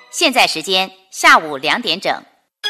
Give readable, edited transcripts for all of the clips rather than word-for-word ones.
现在时间下午2点整。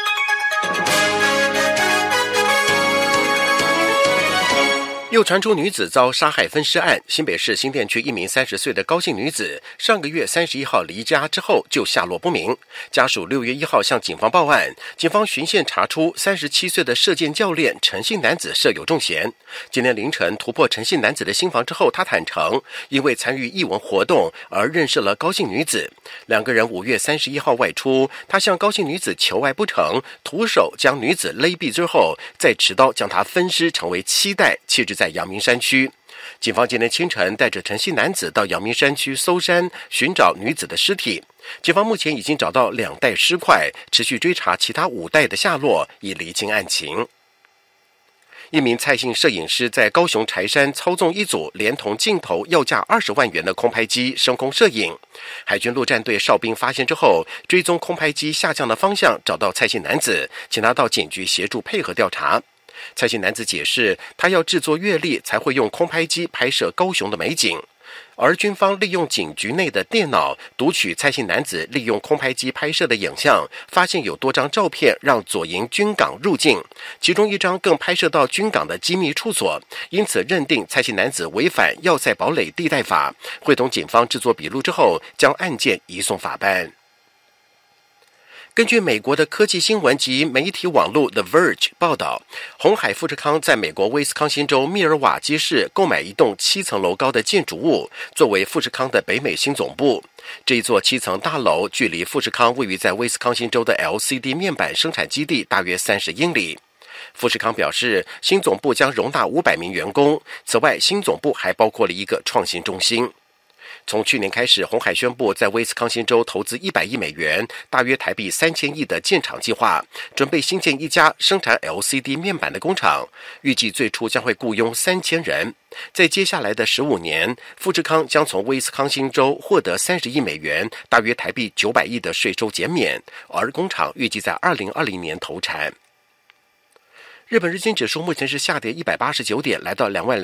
又传出女子遭杀害分尸案，新北市新店区一名30岁的高姓女子，上个月31号离家之后就下落不明，家属6月1号向警方报案，警方循线查出37岁的射箭教练陈姓男子设有重嫌。今天凌晨突破陈姓男子的新房之后，他坦诚因为参与艺文活动而认识了高姓女子，两个人5月31号外出，他向高姓女子求爱不成，徒手将女子勒毙之后，再持刀将她分尸成为7袋，弃置在阳明山区。警方今天清晨带着陈姓男子到阳明山区搜山寻找女子的尸体，警方目前已经找到2袋尸块，持续追查其他5袋的下落，以厘清案情。一名蔡姓摄影师在高雄柴山操纵一组连同镜头要价20万元的空拍机升空摄影，海军陆战队哨兵发现之后，追踪空拍机下降的方向，找到蔡姓男子，请他到警局协助配合调查。蔡姓男子解释，他要制作阅历才会用空拍机拍摄高雄的美景，而军方利用警局内的电脑读取蔡姓男子利用空拍机拍摄的影像，发现有多张照片让左营军港入境，其中一张更拍摄到军港的机密处所，因此认定蔡姓男子违反要塞堡垒地带法，会同警方制作笔录之后，将案件移送法办。根据美国的科技新闻及媒体网络 The Verge 报道，鸿海富士康在美国威斯康星州密尔瓦基市购买一栋7层楼高的建筑物，作为富士康的北美新总部。这一座7层大楼距离富士康位于在威斯康星州的 LCD 面板生产基地大约30英里。富士康表示，新总部将容纳500名员工，此外新总部还包括了一个创新中心。从去年开始，鸿海宣布在威斯康星州投资100亿美元，大约台币3000亿的建厂计划，准备新建一家生产 LCD 面板的工厂，预计最初将会雇佣3000人。在接下来的15年，富士康将从威斯康星州获得30亿美元，大约台币900亿的税收减免，而工厂预计在2020年投产。日本日经指数目前是下跌189点，来到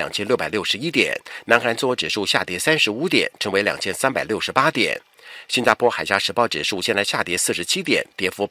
22,661点。南韩综合指数下跌35点，成为2368点。新加坡海峡时报指数现在下跌47点，跌幅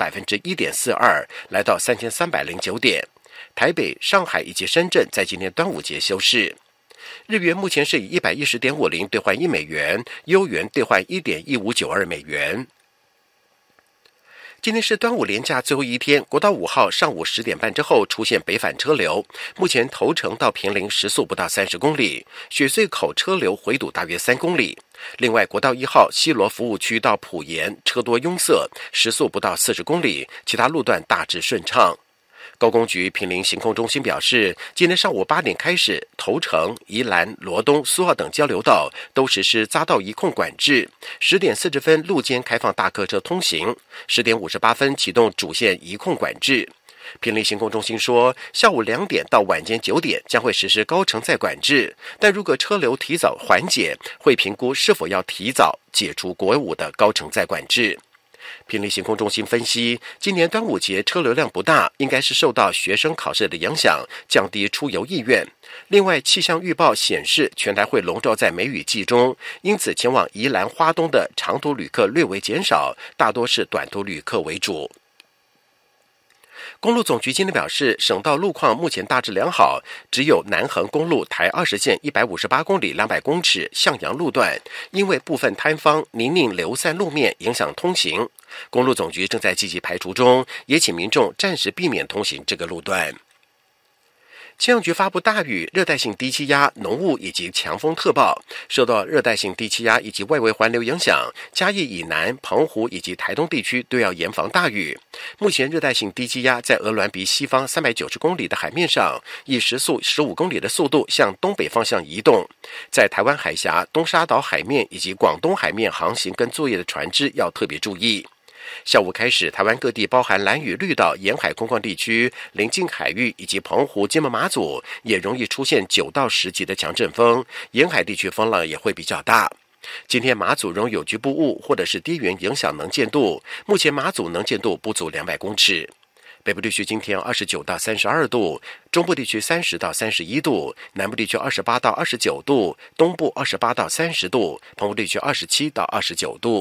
1.42%，来到3309点。台北、上海以及深圳在今天端午节休市。日元目前是以110.50兑换1美元，欧元兑换1.1592美元。今天是端午连假最后一天，国道5号上午10点半之后出现北返车流，目前头城到坪林时速不到30公里，雪隧口车流回堵大约3公里。另外，国道1号西螺服务区到埔盐车多拥塞，时速不到40公里，其他路段大致顺畅。高工局坪林行控中心表示，今天上午8点开始，头城、宜兰、罗东、苏澳等交流道都实施匝道移控管制。10点40分路肩开放大客车通行，10点58分启动主线移控管制。坪林行控中心说，下午2点到晚间9点将会实施高承载管制，但如果车流提早缓解，会评估是否要提早解除国5的高承载管制。坪林行控中心分析，今年端午节车流量不大，应该是受到学生考试的影响，降低出游意愿。另外，气象预报显示全台会笼罩在梅雨季中，因此前往宜兰花东的长途旅客略微减少，大多是短途旅客为主。公路总局今天表示，省道路况目前大致良好，只有南横公路台20线158公里200公尺向阳路段，因为部分摊方泥泞流散路面影响通行，公路总局正在积极排除中，也请民众暂时避免通行这个路段。气象局发布大雨、热带性低气压、浓雾以及强风特报，受到热带性低气压以及外围环流影响，嘉义以南、澎湖以及台东地区都要严防大雨。目前热带性低气压在鹅銮鼻西方390公里的海面上，以时速15公里的速度向东北方向移动，在台湾海峡、东沙岛海面以及广东海面航行跟作业的船只要特别注意。下午开始，台湾各地包含兰屿、绿岛沿海空旷地区、临近海域以及澎湖、金门、马祖也容易出现9到10级的强阵风，沿海地区风浪也会比较大。今天马祖仍有局部雾或者是低云影响能见度，目前马祖能见度不足200公尺。北部地区今天29到32度，中部地区30到31度，南部地区28到29度，东部28到30度，澎湖地区27到29度。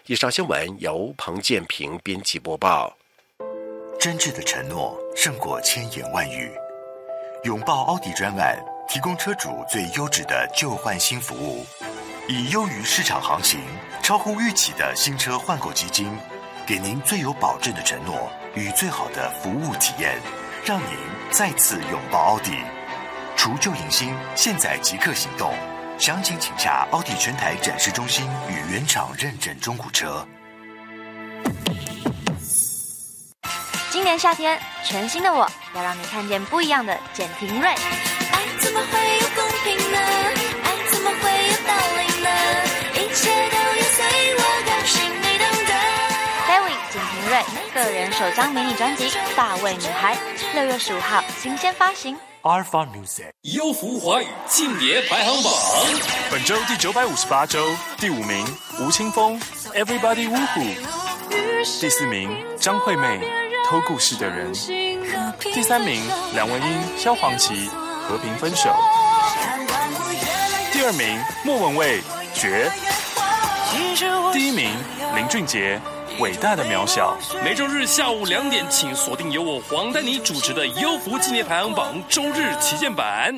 以上新闻由彭建平编辑播报。 真挚的承诺胜过千言万语。拥抱奥迪专案提供车主最优质的旧换新服务，以优于市场行情、超乎预期的新车换购基金，给您最有保证的承诺与最好的服务体验，让您再次拥抱奥迪。除旧迎新，现在即刻行动。详情请洽奥迪全台展示中心与原厂认证中古车。 今年夏天，全新的我要让你看见不一样的简廷瑞。 爱怎么会有公平呢？爱怎么会有道理呢？一切都要随我高兴，你懂得。 Harry 简廷瑞个人首张迷你专辑《大卫女孩》6月15号新鲜发行。 Alpha Music 优福华语性别排行榜， 本周第958周第5名吴青峰 Everybody Woohoo， 第4名张惠妹偷故事的人，第3名梁文音萧煌奇和平分手，第2名莫文蔚绝，第1名林俊杰伟大的渺小。 每周日下午2点，请锁定由我黄丹妮主持的优福纪念排行榜周日旗舰版。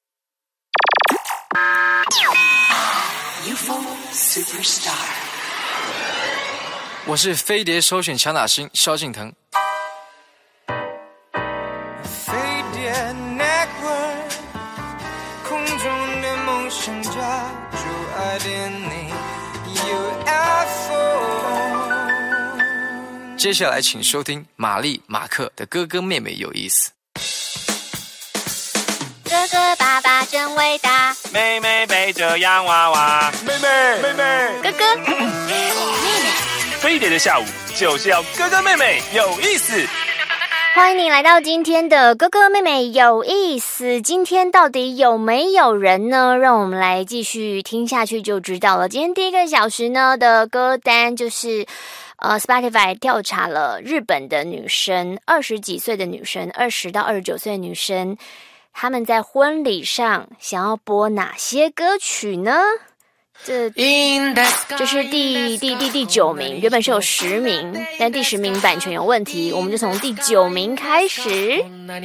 我是飞碟首选强打星萧敬腾。 飞碟 Network， 空中的梦想家，就爱点你 UFO。 接下来请收听玛丽马克的哥哥妹妹有意思。 哥哥爸爸真伟大， 妹妹背着洋娃娃，妹妹哥哥飞碟的下午就是要哥哥妹妹有意思。 欢迎你来到今天的哥哥妹妹有意思。今天到底有没有人呢？让我们来继续听下去就知道了。今天第1个小时呢的歌单就是Spotify 调查了日本的女生，20几岁的女生，20到29岁的女生，她们在婚礼上想要播哪些歌曲呢？这是第9名，原本是有10名，但第10名版权有问题，我们就从第9名开始。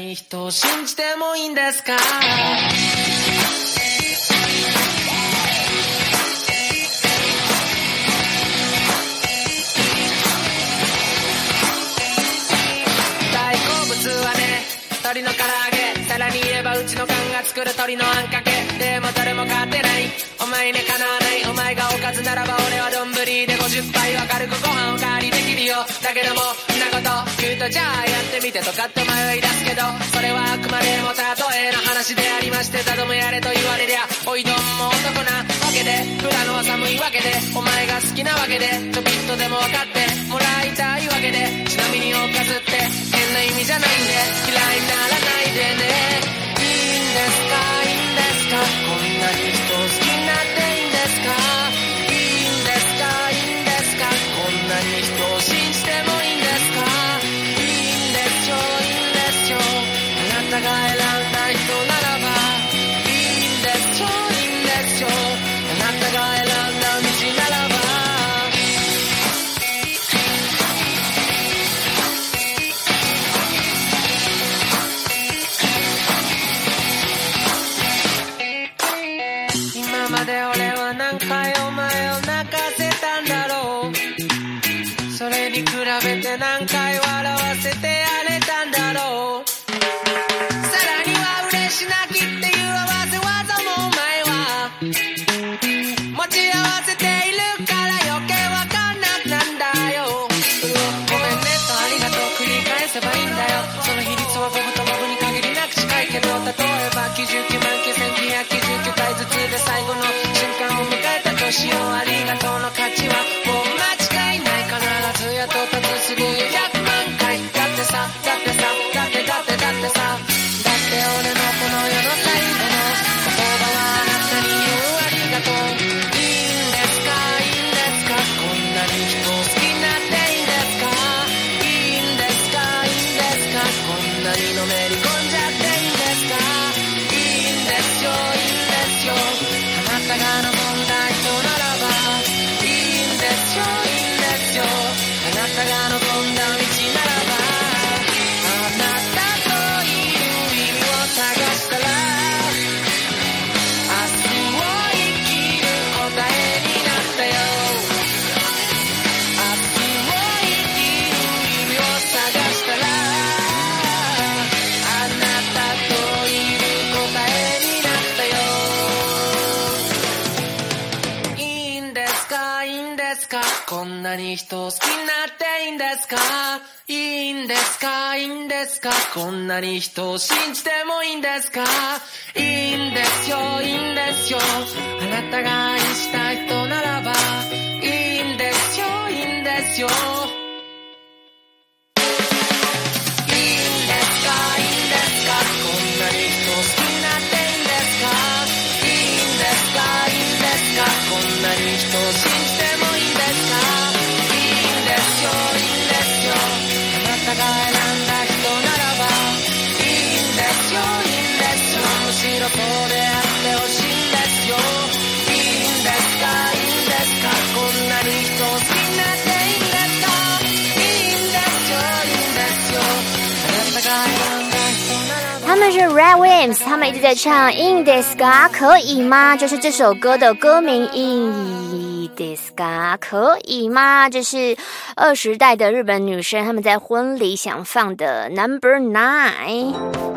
鳥の唐揚げさらに言えばうちの缶が作る鳥のあんかけでも誰も勝てないお前にかなわないお前がおかずならば俺は丼で50杯は軽くご飯おかわりできるよだけどもんなこと言うとじゃあやってみてとかって迷い出すけどそれはあくまでも例えの話でありましてたどもやれと言われりゃおいどんも男なわけで富良野は寒いわけでお前が好きなわけでちょびっとでも分かってもらいたいわけでちなみにおかずって変な意味じゃないんで嫌いならないでねいいんですかいいんですかこんなに人を好きになっていいんですかいいんですかいいんですかこんなに人を信じてもいいんですかいいんですよいいんですよあなたが選んだ人ならばいいんですよいいんですよあなたが選んだ道ならば今まで俺は何回お前を泣かせたんだろうそれに比べて何回笑わせてやれたんだろうさらには嬉し泣きっていう合わせ技もお前は持ち合わせているから余計わかんなくなんだよごめんねとありがとう繰り返せばいいんだよその比率は僕と僕に限りなく近いけど例えば99万9999回ずつで最後の瞬間を迎えたとしようありがとうの価値はもう間違いない必ずや到達する100万なに人を好きになっていいんですかいいんですかいいんですかこんなに人を信じてもいいんですかいいんですよいいんですよあなたが愛した人ならばいいんですよいいんですよ他们是 Red Wimps， 他们一直在唱 In Desu Ka 可以吗？就是这首歌的歌名 In Desu Ka 可以吗？这是20代的日本女生他们在婚礼想放的 Number 9。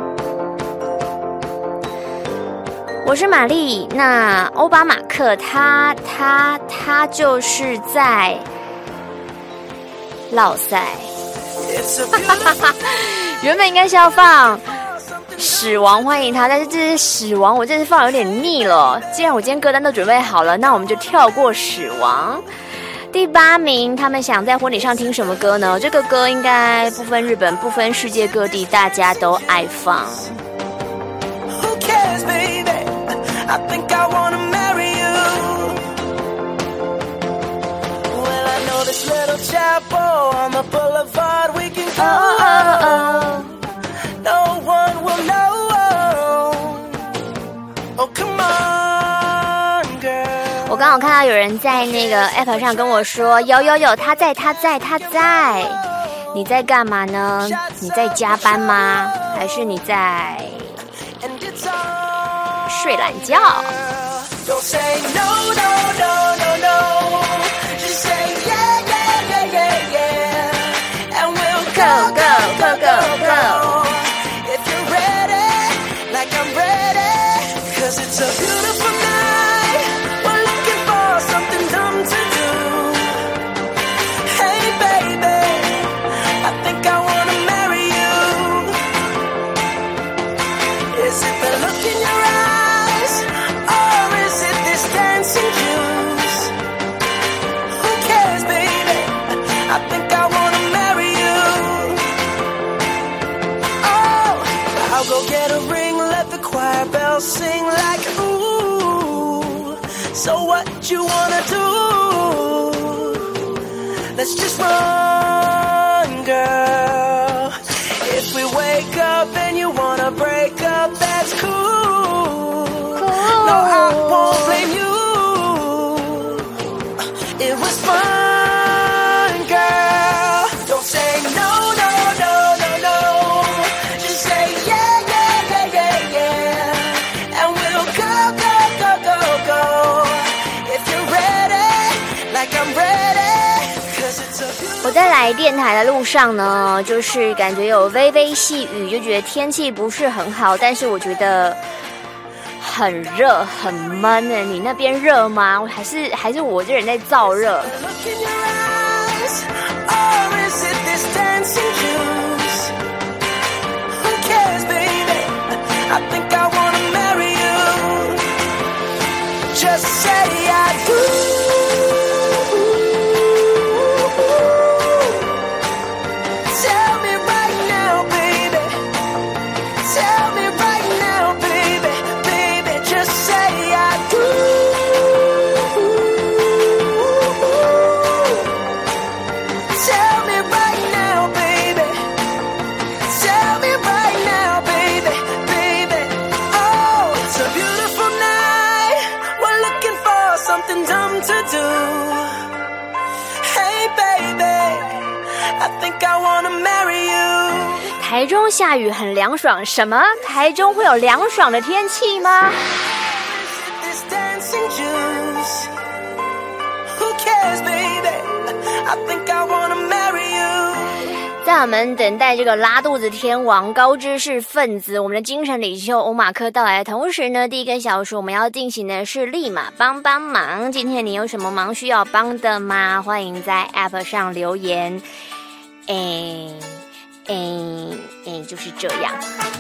我是玛丽，那欧巴马克他就是在烙赛，原本应该是要放死亡欢迎他，但是这是死亡，我这次放有点腻了。既然我今天歌单都准备好了，那我们就跳过死亡。第8名，他们想在婚礼上听什么歌呢？这个歌应该不分日本，不分世界各地，大家都爱放。 Who cares, baby? I think I wanna marry you. Well, I know this little chapel on the boulevard we can go. No one will know. Oh, come on, girl. 我刚好看到有人在那个 app 上跟我说，有，他在。你在干嘛呢？你在加班吗？还是你在睡懒觉 ？Don't say no, no, no, no, no. Just say yeah, yeah, yeah, yeah, yeah. And we'll go, go, go, go, go. If you're ready, like I'm ready. 'Cause it's a beautiful night. We're looking for something dumb to do. Hey, baby, I think I wanna marry you. Is it the look in your eyes? Or is it this dancing juice? Who cares, baby? I think I wanna marry you. Oh, I'll go get a ring, let the choir bells sing like ooh. So what you wanna do? Let's just run, girl. If we wake up and you wanna break up, that's cool. No, I won't blame you. It was fun, girl. Don't say no, no, no, no, no. Just say yeah, yeah, yeah, yeah, yeah. And we'll go, go, go, go, go. If you're ready, like I'm ready. 我在来电台的路上呢，就是感觉有微微细雨，就觉得天气不是很好，但是我觉得很热很闷耶。你那边热吗？还是我这人在燥热？台中下雨很凉爽，什么？台中会有凉爽的天气吗？ 在我们等待这个拉肚子天王高知识分子我们的精神领袖欧马克到来的同时呢，第一个小时我们要进行的是立马帮帮忙。今天你有什么忙需要帮的吗？欢迎在 App 上留言。就是这样。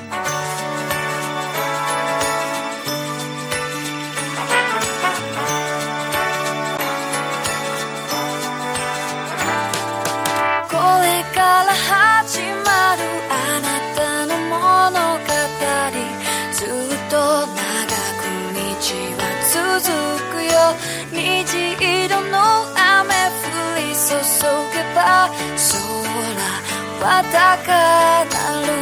これから始まるあなたの物語、ずっと長く道は続くよ。虹色の雨降り注げば空は高鳴る。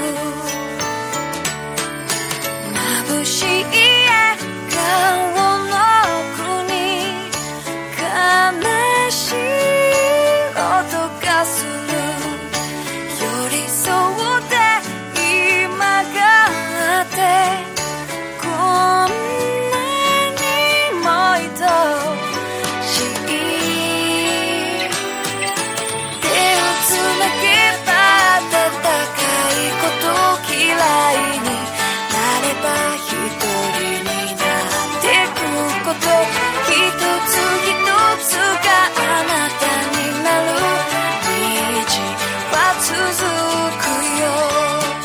眩しい笑顔の奥に悲しい音がする。寄り添って今があってこんなにも愛しい。手をつなげば温かいこと嫌いになれば一人になってくこと、一つ一つがあなたになる道は続くよ。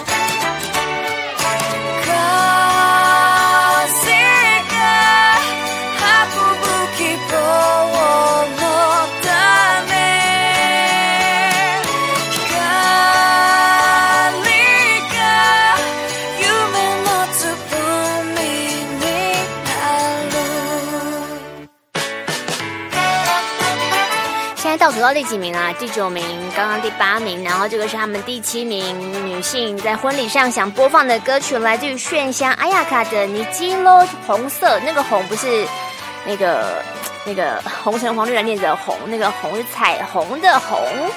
風が運ぶ希望のため、光が夢のつぼみになる。 现在倒数到第几名啊？第9名，刚刚第8名，然后这个是他们第7名女性在婚礼上想播放的歌曲，来自于炫香阿亚卡的《你基咯》，红色那个红不是那个红橙黄绿蓝靛紫的红，那个红是彩虹的红。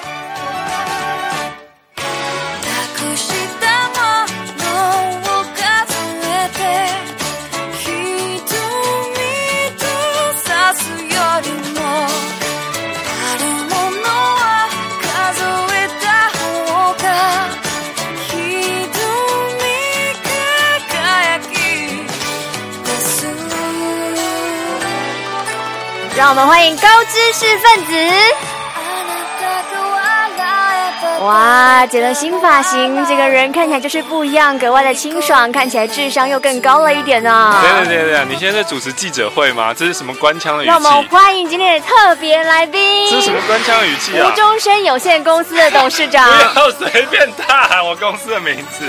隠したものを数えて瞳と刺すよりもあるものは数えた方が瞳輝き出す。 让我们欢迎高知识分子。哇，剪了新发型，这个人看起来就是不一样，格外的清爽，看起来智商又更高了一点呢。 对，你现在在主持记者会吗？这是什么官腔的语气？ 让我们欢迎今天的特别来宾。 这是什么官腔的语气啊？ 吴中生有限公司的董事长。 不要随便大喊我公司的名字。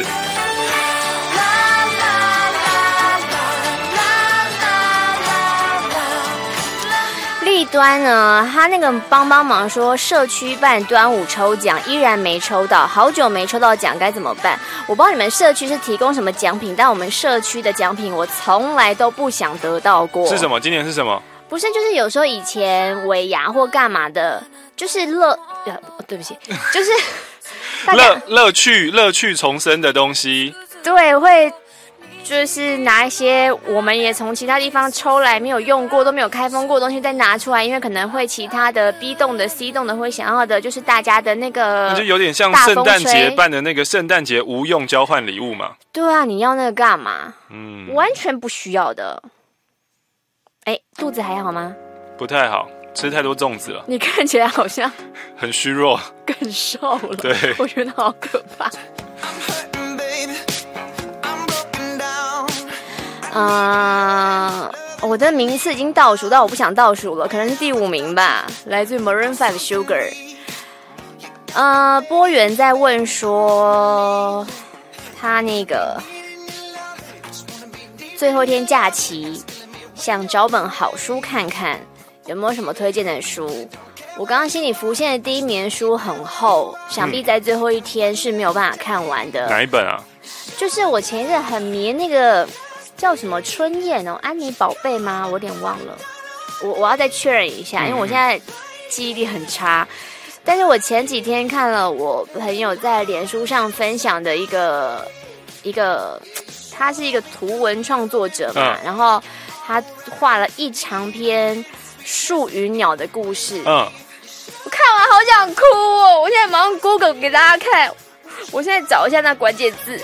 立端呢，他那个帮忙说社区办端午抽奖依然没抽到，好久没抽到奖该怎么办？我不知道你们社区是提供什么奖品，但我们社区的奖品我从来都不想得到过。 是什么？今年是什么？ 不是，就是有时候以前尾牙或干嘛的，就是对不起，就是乐趣重生的东西。 对，会。就是拿一些我们也从其他地方抽来没有用过都没有开封过的东西再拿出来，因为可能会其他的 B 栋的 C 栋的会想要的就是大家的那个， 就有点像圣诞节办的那个圣诞节无用交换礼物嘛。 对啊，你要那个干嘛？完全不需要的。肚子还好吗？ 不太好，吃太多粽子了。 你看起来好像很虚弱， 更瘦了。 对， 我觉得好可怕。我的名次已经倒数到我不想倒数了，可能是第5名吧，来自 Maroon 5 Sugar。波源在问说，他那个最后一天假期，想找本好书看看，有没有什么推荐的书？我刚刚心里浮现的第一名的书很厚，想必在最后一天是没有办法看完的。 哪一本啊？ 就是我前一阵很迷那个。叫什么春燕哦，安妮宝贝吗？我有点忘了，我要再确认一下，因为我现在记忆力很差。但是我前几天看了我朋友在脸书上分享的一个，他是一个图文创作者嘛，然后他画了一长篇树与鸟的故事。我看完好想哭哦！我现在在马上 Google 给大家看，我现在找一下那关键字。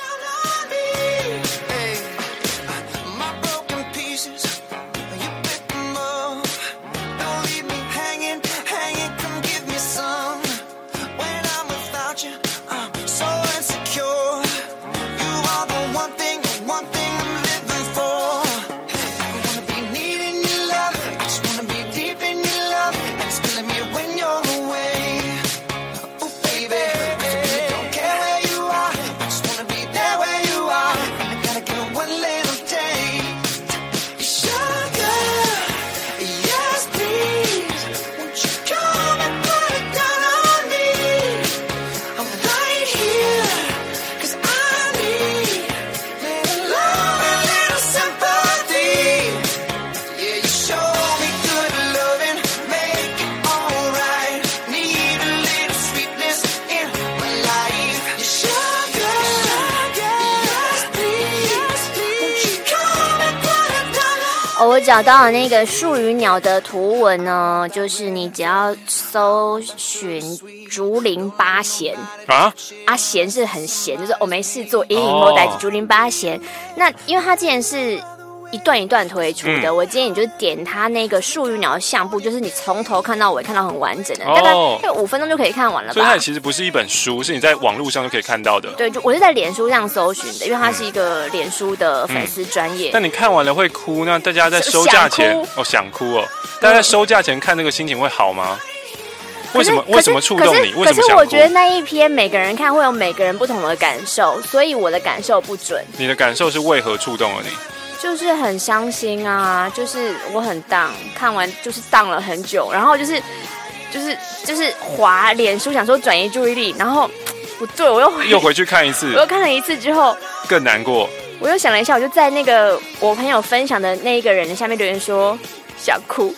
我找到了那个树语鸟的图文呢，就是你只要搜寻竹林八贤啊，贤是很闲，就是我没事做，隐隐摸呆竹林八贤。那因为它之前是一段一段推出的，我建议你就点它那个树语鸟的相簿，就是你从头看到尾，看到很完整的，大概5分钟就可以看完了吧。 所以它其实不是一本书，是你在网络上就可以看到的。 对，我是在脸书上搜寻的，因为它是一个脸书的粉丝专页。 那你看完了会哭？那大家在收价前想哭哦，大家在收价前看那个心情会好吗？为什么触动你？为什么想哭？ 可是我觉得那一篇每个人看会有每个人不同的感受，所以我的感受不准。 你的感受是为何触动了你？ 就是很伤心啊，就是我很down，看完就是down了很久，然后就是滑脸书想说转移注意力，然后不对，我又回去看一次， 我又看了一次之后更难过。 我又想了一下，我就在那个我朋友分享的那一个人的下面留言说想哭，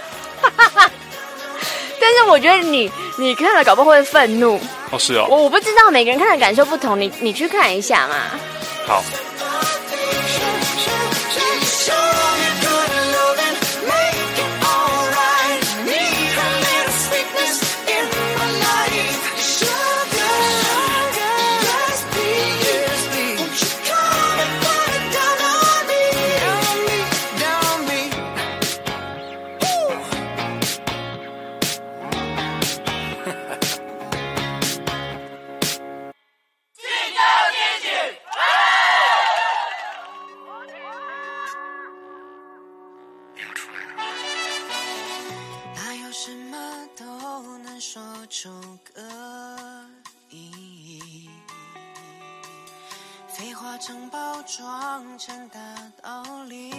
但是我觉得你看了搞不好会愤怒哦，是哦， 我不知道每个人看的感受不同，你去看一下嘛。 好。 废话成包装成大道理，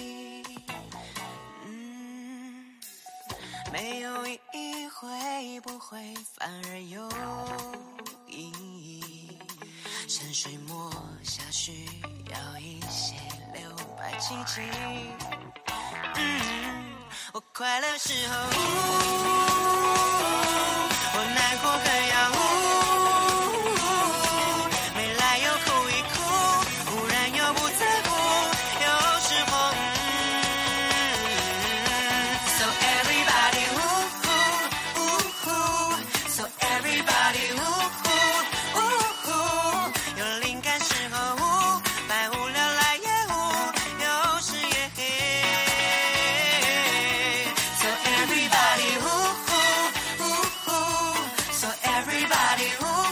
没有意义，会不会反而有意义？山水墨下需要一些留白奇迹。我快乐时候我难过更要没来由哭一哭，忽然又不在乎，有时候So everybody So everybody有灵感时候百无聊赖也有时也黑。So everybody So everybody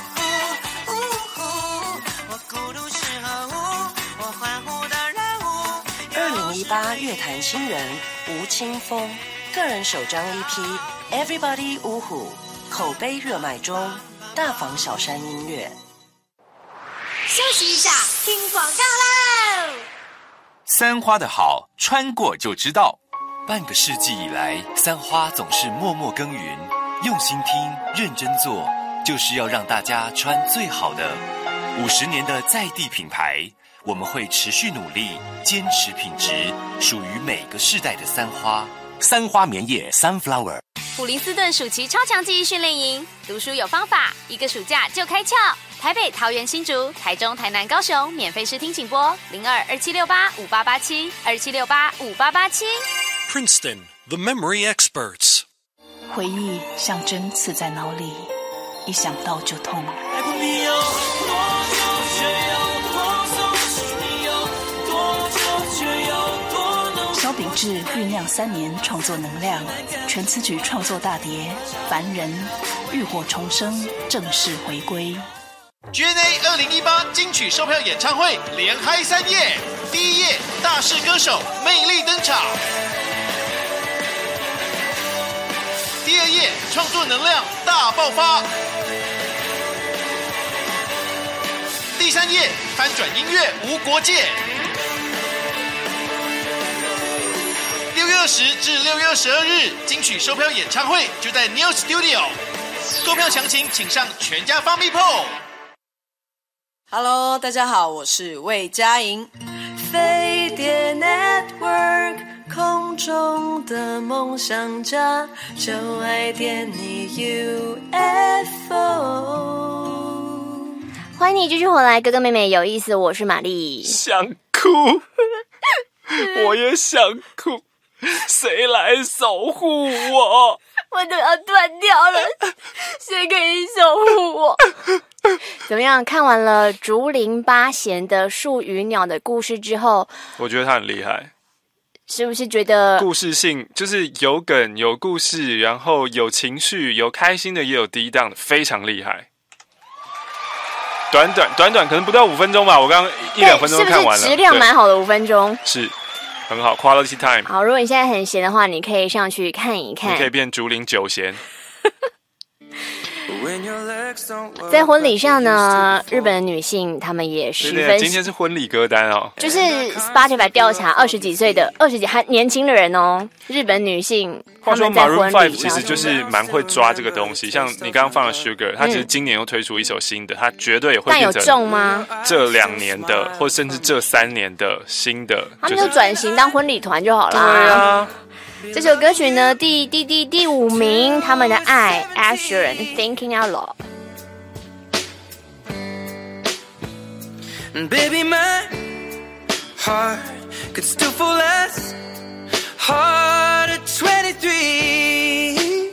我孤独时候我欢呼的人物。2018乐坛新人吴青峰个人首张 EP Everybody 呜呼，口碑热卖中，大房小山音乐。 休息一下，听广告喽。 三花的好，穿过就知道。半个世纪以来，三花总是默默耕耘，用心听，认真做，就是要让大家穿最好的。50年的在地品牌，我们会持续努力，坚持品质，属于每个世代的三花。三花棉叶 Sunflower。 普林斯顿暑期超强记忆训练营，读书有方法，一个暑假就开窍。台北、桃园、新竹、台中、台南、高雄，免费试听请拨02-2768-5887 2768-5887。 Princeton, the memory experts。 回忆像针刺在脑里， 一想到就痛。萧秉治酝酿3年创作能量，全词曲创作大碟《凡人》浴火重生，正式回归。 GNA 2018金曲售票演唱会连嗨3夜，第1夜大势歌手魅力登场，第2夜创作能量大爆发，第3夜翻转音乐无国界。6月20至6月22日，金曲售票演唱会就在 New Studio， 购票详情请上全家方密 Hello， 大家好，我是魏佳莹。飞碟 Network， 空中的梦想家，就爱点你 UFO。 欢迎你继续回来，哥哥妹妹有意思，我是玛丽。 想哭，我也想哭，谁来守护我？ 我都要断掉了，谁可以守护我？怎么样？看完了竹林八贤的树与鸟的故事之后， 我觉得他很厉害。 是不是觉得故事性就是有梗、有故事，然后有情绪，有开心的，也有低档的，非常厉害。短可能不到5分钟吧，我刚刚1-2分钟就看完了。 是不是质量蛮好的5分钟？ 是，很好 ，quality time。 好，如果你现在很闲的话，你可以上去看一看。 你可以变竹林9贤。 在婚礼上呢，日本的女性她们也十分。 今天是婚礼歌单哦， 就是 Spotify 调查20几岁的20几还年轻的人哦，日本女性。 话说 Maroon 5其实就是蛮会抓这个东西，像你刚刚放的 Sugar， 它其实今年又推出一首新的，它绝对也会变成。 但有中吗？ 这2年的，或甚至这3年的新的， 他们就转型当婚礼团就好了。 对啊。 这首歌曲呢，第5名，他们的爱 Asher Thinking Out Loud。 And baby, my heart could still fall less hard at 23.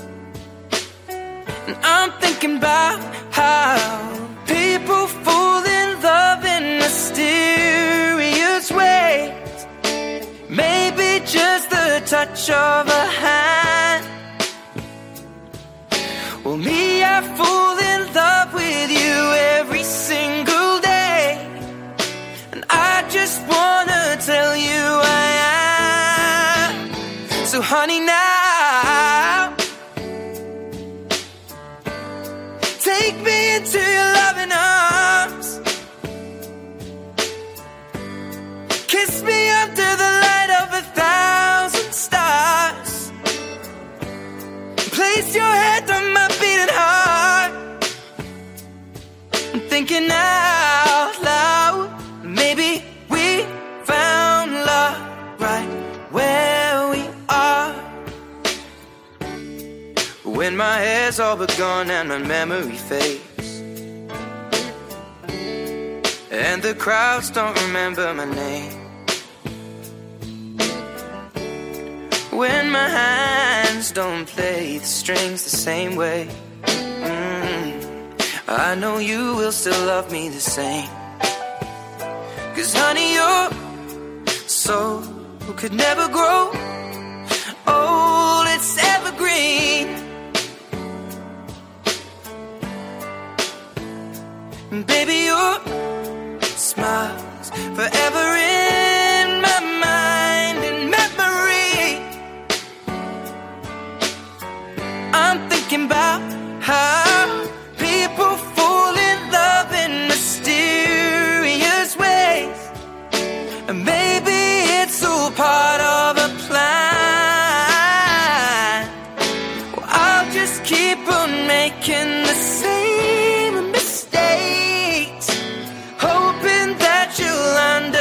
And I'm thinking about how people fall in love in mysterious ways. Maybe just the touch of a hand. Well, me, I fall in love with you every single day. And I just wanna tell you I am. So honey, now take me into your loving arms. Kiss me under the light of 1,000 stars. Place your head on my beating heart. I'm thinking out loud. Maybe we found love right where we are. When my hair's all but gone and my memory fades, and the crowds don't remember my name. When my hands don't play the strings the same way, I know you will still love me the same. 'Cause honey, your soul could never grow old, it's evergreen. Baby, your smile's forever in my mind and memory. I'm thinking about how people fall in love in mysterious ways. And maybe it's all part of a plan. Well, I'll just keep on making the same mistakes, hoping that you'll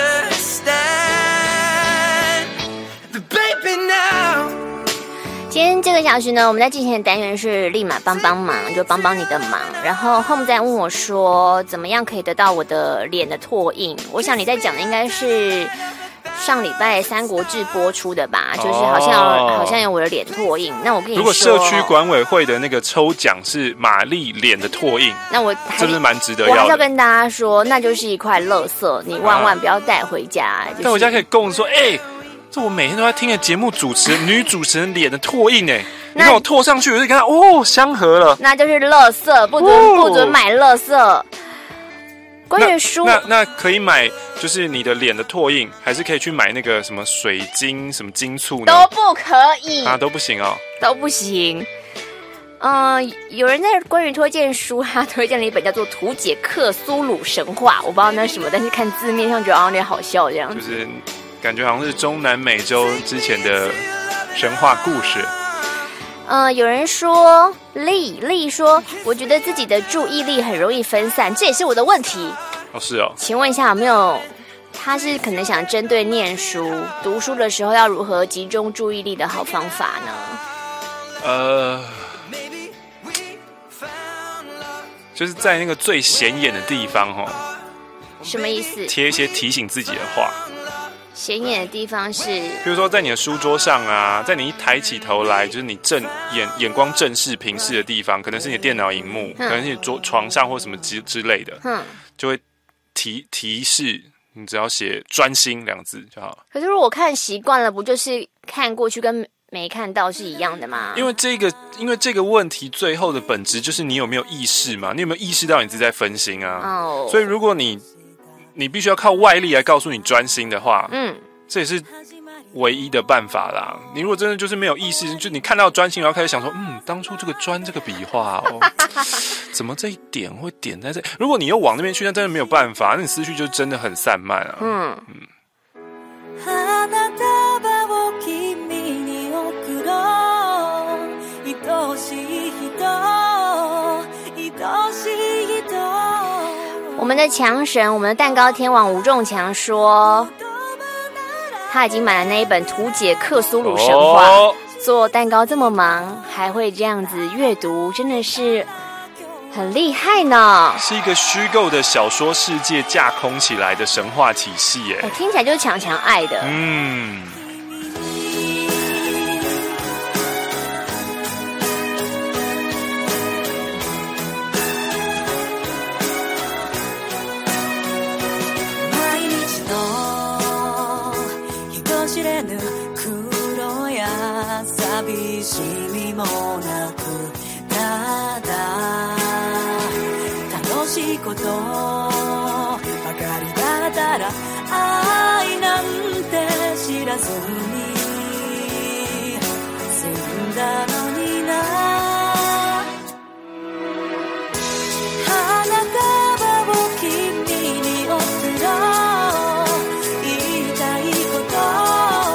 understand. But baby, now 今天这个小时呢，我们在进行的单元是立马帮帮忙，就帮帮你的忙。然后Home在问我说，怎么样可以得到我的脸的拓印？我想你在讲的应该是上礼拜《三国志》播出的吧，就是好像有我的脸拓印。那我跟你说， 如果社区管委会的那个抽奖是玛丽脸的拓印， 那我这是蛮值得要的。 我还是要跟大家说，那就是一块垃圾，你万万不要带回家。 带回家可以供说，这我每天都在听的节目主持人女主持人脸的拓印你看我拓上去，我就跟他相合了， 那就是垃圾，不准买垃圾。关于书， 那可以买，就是你的脸的拓印，还是可以去买那个什么水晶、什么金醋呢？ 都不可以啊，都不行哦， 都不行。有人在关于推荐书，他推荐了一本叫做《图解克苏鲁神话》，我不知道那是什么，但是看字面上觉得有点好笑，这样就是感觉好像是中南美洲之前的神话故事。 有人说丽说，我觉得自己的注意力很容易分散，这也是我的问题。 是哦。 请问一下，有没有他是可能想针对念书、读书的时候要如何集中注意力的好方法呢？ 就是在那个最显眼的地方什么意思？ 贴一些提醒自己的话。 显眼的地方是， 比如说在你的书桌上啊，在你一抬起头来，就是你眼光正视平视的地方，可能是你的电脑萤幕，可能是你床上或什么之类的，就会提示你只要写专心2个字就好了。 可是如果看习惯了，不就是看过去跟没看到是一样的吗？ 因为这个问题最后的本质就是你有没有意识嘛？你有没有意识到你自己在分心啊？所以如果你必须要靠外力来告诉你专心的话，这也是唯一的办法啦。你如果真的就是没有意识，就你看到专心，然后开始想说，当初这个专这个笔画怎么这一点会点在这？如果你又往那边去，那真的没有办法，那你思绪就真的很散漫啊。 我们的强神，我们的蛋糕天王吴仲强说，他已经买了那一本《图解克苏鲁神话》。做蛋糕这么忙，还会这样子阅读，真的是很厉害呢。 是一个虚构的小说世界架空起来的神话体系耶。 听起来就是强强爱的。 寂しみもなくただ楽しいことばかりだったら愛なんて知らずに済んだのにな花束を君に贈ろう言いたいこと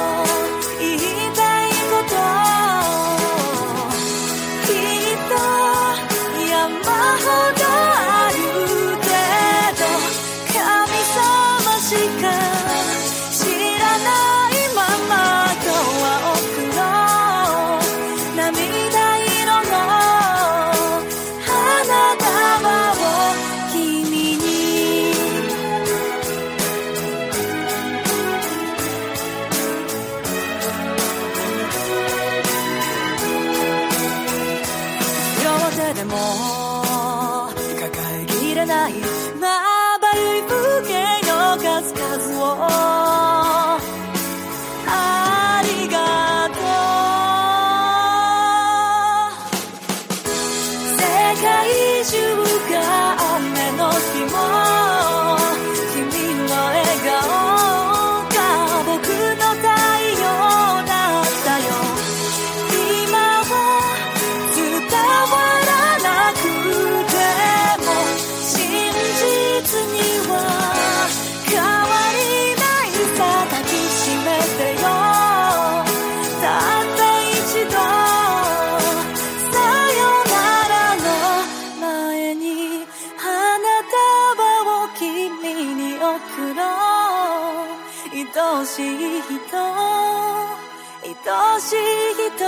愛しい人愛しい人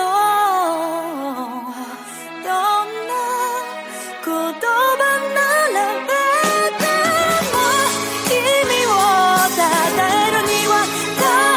どんな言葉ならばでも君を称えるには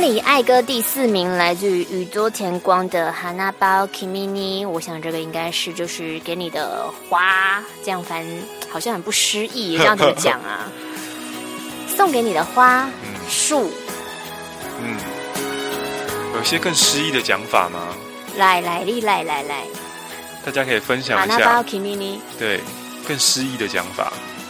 理爱歌第4名来自于宇多田光的 Hanabao Kimi， 我想这个应该是就是给你的花，这样翻好像很不诗意，这样怎么讲啊？送给你的花树。 有一些更诗意的讲法吗？ 来， 大家可以分享一下。 Hanabao Kimi， 对，更诗意的讲法。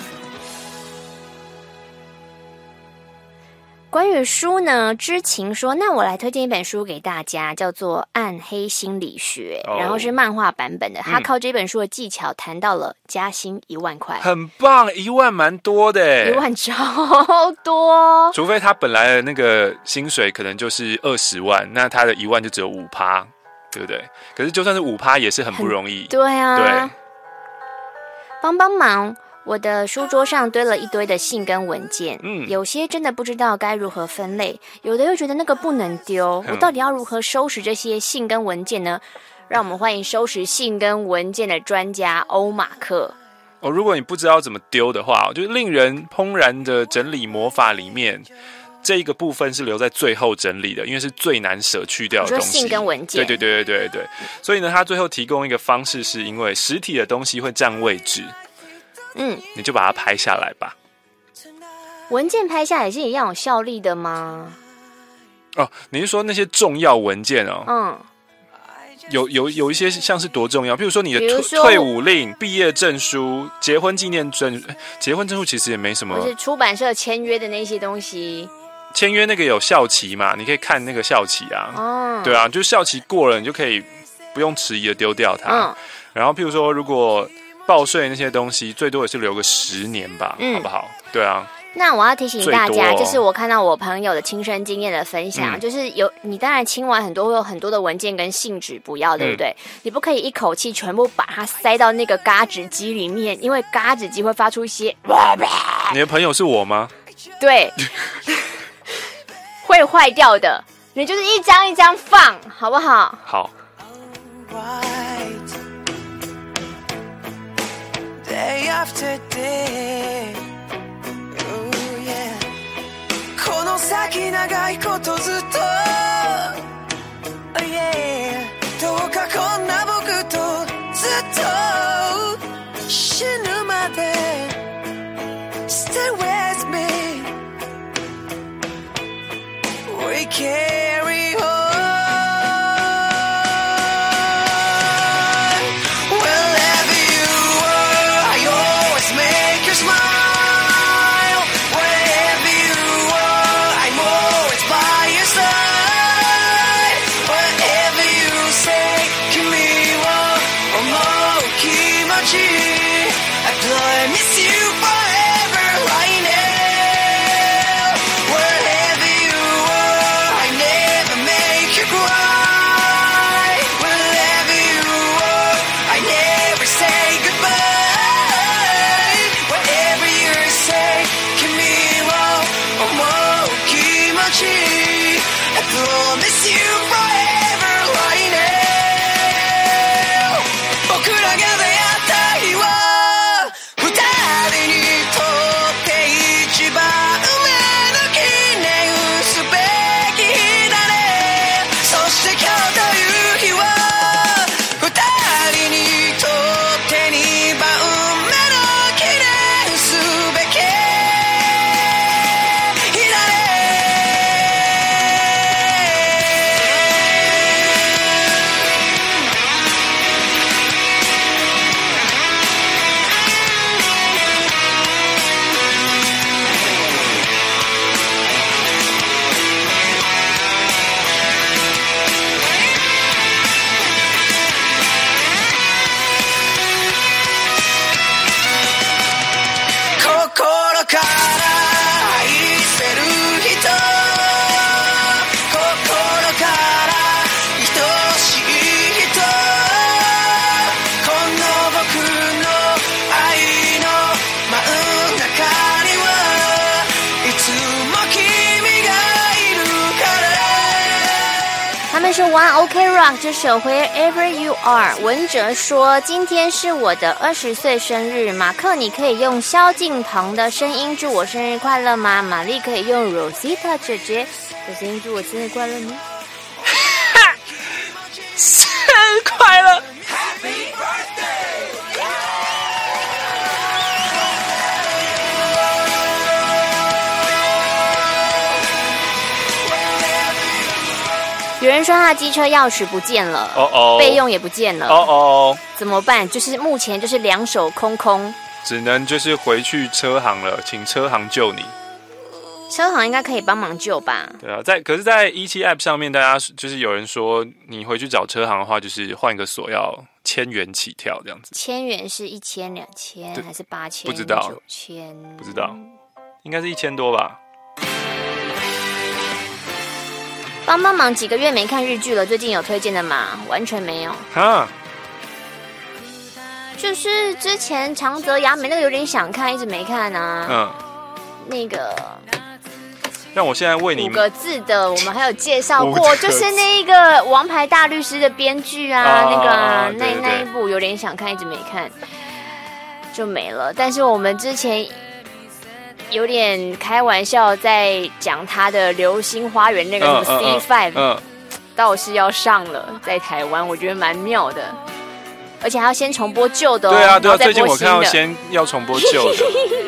关于书呢，知情说，那我来推荐一本书给大家，叫做《暗黑心理学》，然后是漫画版本的。他靠这本书的技巧谈到了加薪1万块， 很棒，1万蛮多的 ，1万超多。 除非他本来的那个薪水可能就是20万，那他的1万就只有5%，对不对？可是就算是5%也是很不容易。 对啊， 对， 帮忙。我的书桌上堆了一堆的信跟文件，有些真的不知道该如何分类，有的又觉得那个不能丢，我到底要如何收拾这些信跟文件呢？让我们欢迎收拾信跟文件的专家欧马克。 如果你不知道怎么丢的话，就是令人怦然的整理魔法里面，这一个部分是留在最后整理的，因为是最难舍去掉的东西。 信跟文件。 对。所以呢，他最后提供一个方式，是因为实体的东西会占位置。你就把它拍下来吧。 文件拍下来是一样有效力的吗？ 你是说那些重要文件哦？有一些像是多重要，譬如说你的退伍令、毕业证书、结婚纪念证，结婚证书其实也没什么。 就是出版社签约的那些东西。 签约那个有效期嘛？你可以看那个效期啊。对啊，就效期过了，你就可以不用迟疑的丢掉它。然后譬如说，如果报税那些东西最多也是留个10年吧，好不好？对啊。 那我要提醒大家，就是我看到我朋友的亲身经验的分享，就是你当然清完很多会有很多的文件跟信纸不要，对不对？你不可以一口气全部把它塞到那个嘎纸机里面，因为嘎纸机会发出一些。 你的朋友是我吗？ 对，会坏掉的。你就是一张一张放，好不好？ 好。 Day after day, oh yeah. この先長いことずっと、oh yeah. どうかこんな僕とずっと死ぬまで Stay with me. We carry on.「 们说玩 OK Rock 这首 Wherever You Are。文哲说今天是我的20岁生日，马克你可以用萧敬腾的声音祝我生日快乐吗？玛丽可以用 Rosita 姐姐的声音祝我生日快乐吗？ 生日快乐！ 有人说他的机车钥匙不见了，备用也不见了，怎么办？就是目前就是两手空空， 只能就是回去车行了，请车行救你。 车行应该可以帮忙救吧？ 对啊，可是，在17 App 上面，大家就是有人说，你回去找车行的话，就是换一个锁要1000元起跳这样子。 1000元是1000、2000还是8000？ 不知道 9000， 不知道，应该是1000多吧。 帮忙几个月没看日剧了，最近有推荐的吗？完全没有。 哈， 就是之前长泽雅美那个有点想看，一直没看啊。那个。 让我现在为你 5个字的，我们还有介绍过，就是那一个《王牌大律师》的编剧啊，那一部有点想看，一直没看，就没了。但是我们之前有点开玩笑在讲他的《流星花园》那个什么 C5，倒是要上了，在台湾，我觉得蛮妙的，而且还要先重播旧的哦。 对啊，最近我看到先要重播旧的。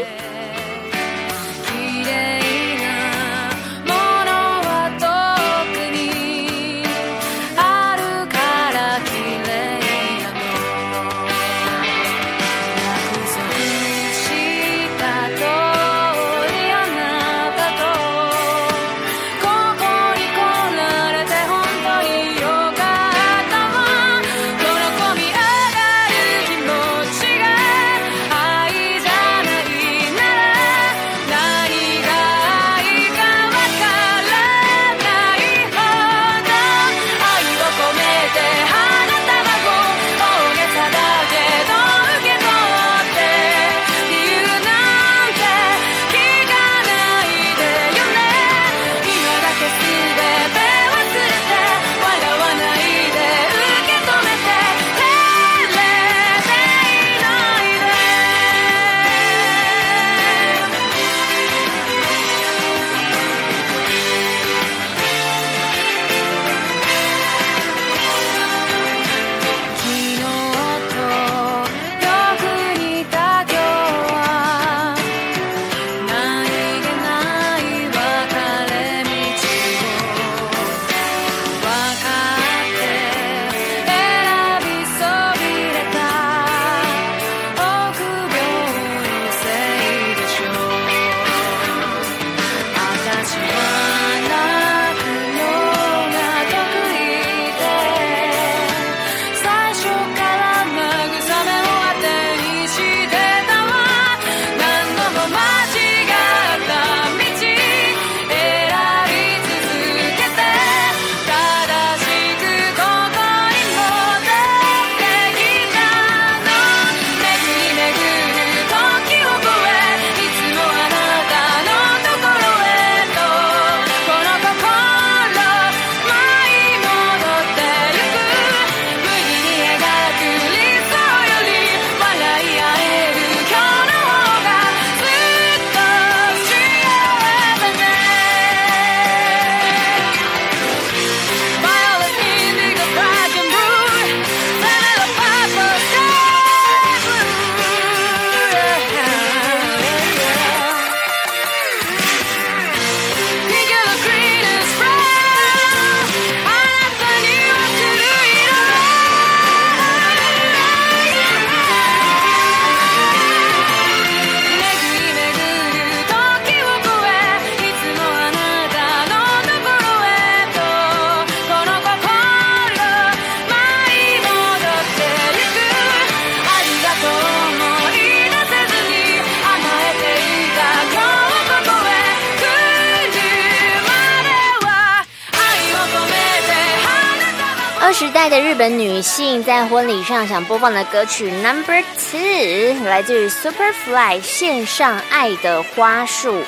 20代的日本女性在婚礼上想播放的歌曲 No.2 来自于 Superfly 线上爱的花束。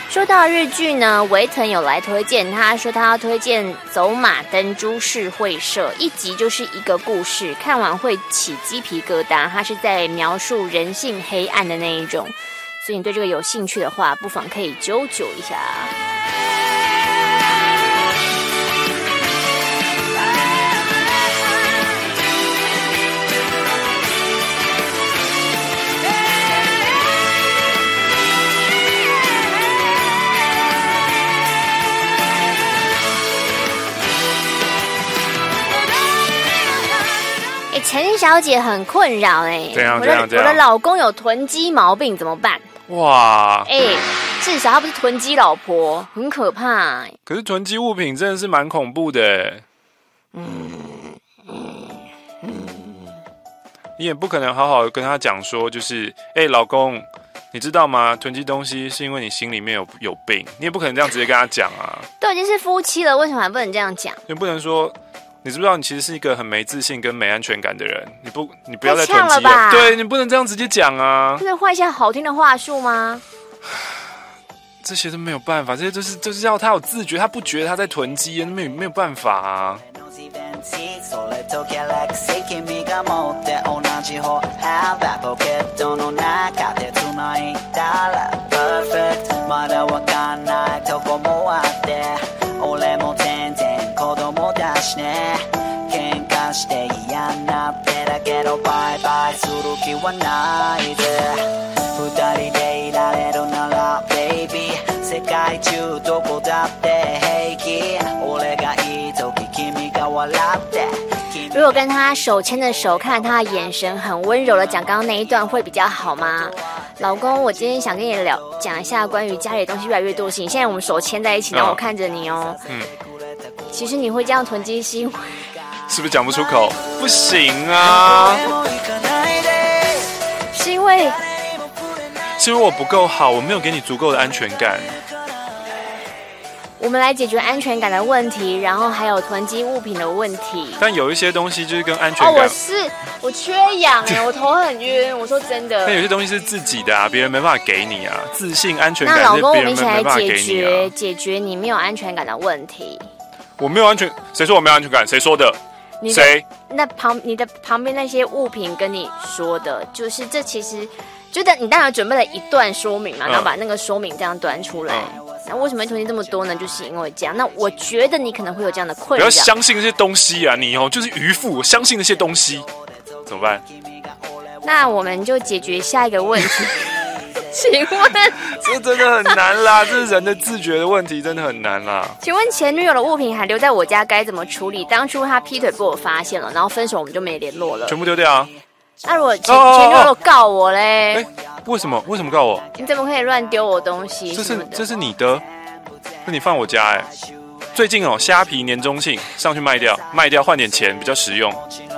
说到日剧呢，维腾有来推荐，他说他要推荐《走马灯株式会社》，一集就是一个故事，看完会起鸡皮疙瘩。他是在描述人性黑暗的那一种，所以你对这个有兴趣的话，不妨可以揪揪一下。陈小姐很困扰怎样？ 我的老公有囤积毛病，怎么办？ 哇！ 至少他不是囤积老婆，很可怕。 可是囤积物品真的是蛮恐怖的。你也不可能好好跟他讲说，就是老公，你知道吗？囤积东西是因为你心里面有病，你也不可能这样直接跟他讲啊。 都已经是夫妻了，为什么还不能这样讲？ 你不能说。你知不知道你其实是一个很没自信跟没安全感的人？你不要再囤积了，对，你不能这样直接讲啊！ 不能换一些好听的话术吗？ 这些都没有办法，这些就是要他有自觉，他不觉得他在囤积，没有办法啊。喧嘩して嫌になってだけどバイバイする気はないで二人でいられるなら baby 世界中どこだって平気俺がいい時君が笑って如果跟他手牵着手，看他的眼神很温柔的讲刚刚那一段会比较好吗？老公，我今天想跟你讲一下关于家里的东西越来越多的事情。现在我们手牵在一起，然后我看着你哦。其实你会这样囤积是因为是不是讲不出口？不行啊！ 是因为我不够好，我没有给你足够的安全感。 我们来解决安全感的问题，然后还有囤积物品的问题。 但有一些东西就是跟安全感…… 我缺氧我头很晕。我说真的。 但有些东西是自己的啊，别人没办法给你啊。自信、安全感是别人没办法给你啊。 解决你没有安全感的问题。 我没有安全，谁说我没有安全感？谁说的？谁？ 你的旁边那些物品跟你说的，就是这其实就你当然准备了一段说明嘛，然后把那个说明这样端出来。那为什么会囤积这么多呢？就是因为这样。那我觉得你可能会有这样的困扰。 不要相信那些东西啊！你就是渔夫，我相信那些东西，怎么办？ 那我们就解决下一个问题。请问， 这真的很难啦！这是人的自觉的问题，真的很难啦。 请问前女友的物品还留在我家，该怎么处理？当初他劈腿被我发现了，然后分手我们就没联络了。 全部丢掉啊！ 那如果前女友告我嘞？ 为什么告我？ 你怎么可以乱丢我东西？ 这是你的，那你放我家最近虾皮年中庆上去卖掉换点钱比较实用。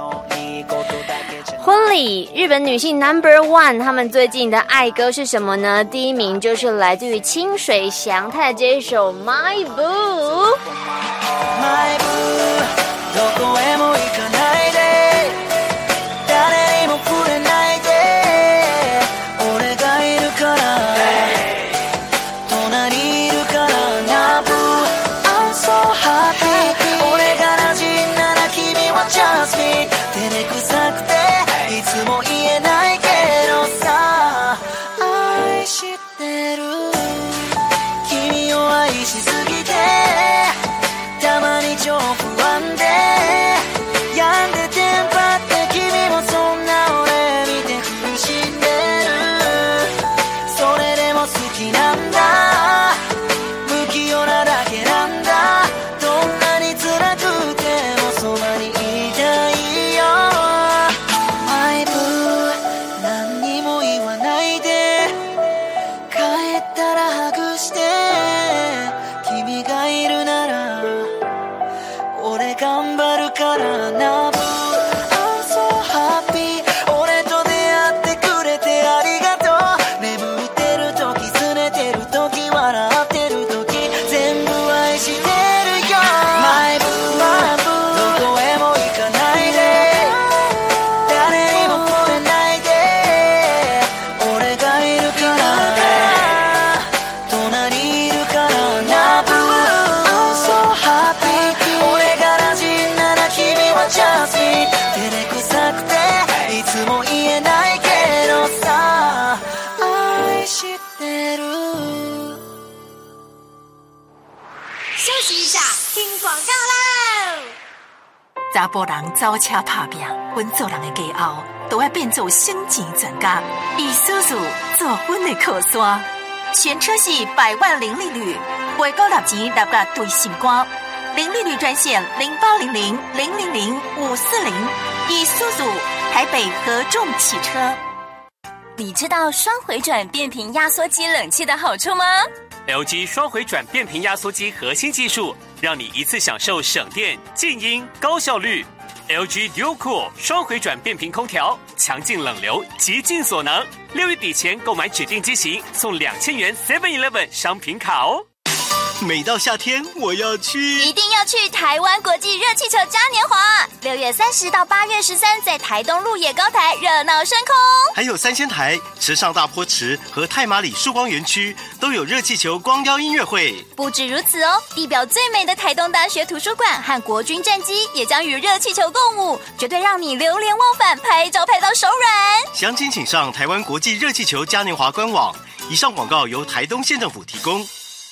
婚礼，日本女性 No.1， 他们最近的爱歌是什么呢？第一名就是来自于清水翔太的这一首 My Boo。 つも言えないけどさ愛してる。 休息一下，听广告喽。 查甫人走车打拼，阮做人的骄傲，都要变做省钱专家。以叔叔做阮的靠山，全车系100万零利率，袂高纳钱纳甲对心肝。零利率专线0800000540，以叔叔台北合众汽车。 你知道双回转变频压缩机冷气的好处吗 ？LG 双回转变频压缩机核心技术，让你一次享受省电、静音、高效率。LG Dual Cool 双回转变频空调，强劲冷流，极尽所能。6月底前购买指定机型，送2000元 7-Eleven 商品卡哦。 每到夏天，我要去， 一定要去台湾国际热气球嘉年华。6月30到8月13，在台东鹿野高台热闹升空。 还有3仙台、池上大坡池和太麻里曙光园区都有热气球光雕音乐会。 不止如此哦，地表最美的台东大学图书馆和国军战机也将与热气球共舞，绝对让你流连忘返，拍照拍到手软。 详情请上台湾国际热气球嘉年华官网。以上广告由台东县政府提供。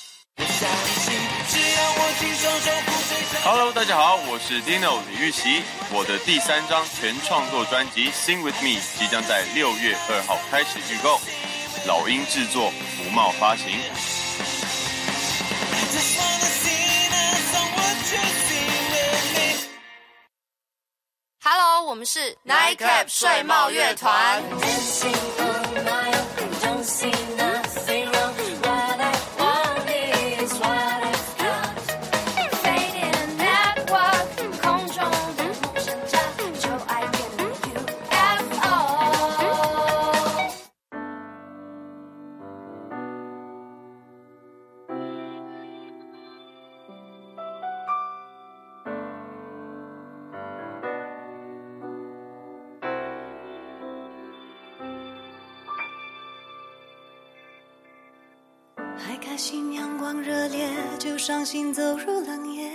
Hello， 大家好，我是 Dino 李玉玺。我的第3张全创作专辑《Sing with Me》即将在6月2号开始预购，老鹰制作，福茂发行。 Hello， 我们是 Nightcap 睡帽乐团。 还开心阳光热烈，就伤心走入冷夜。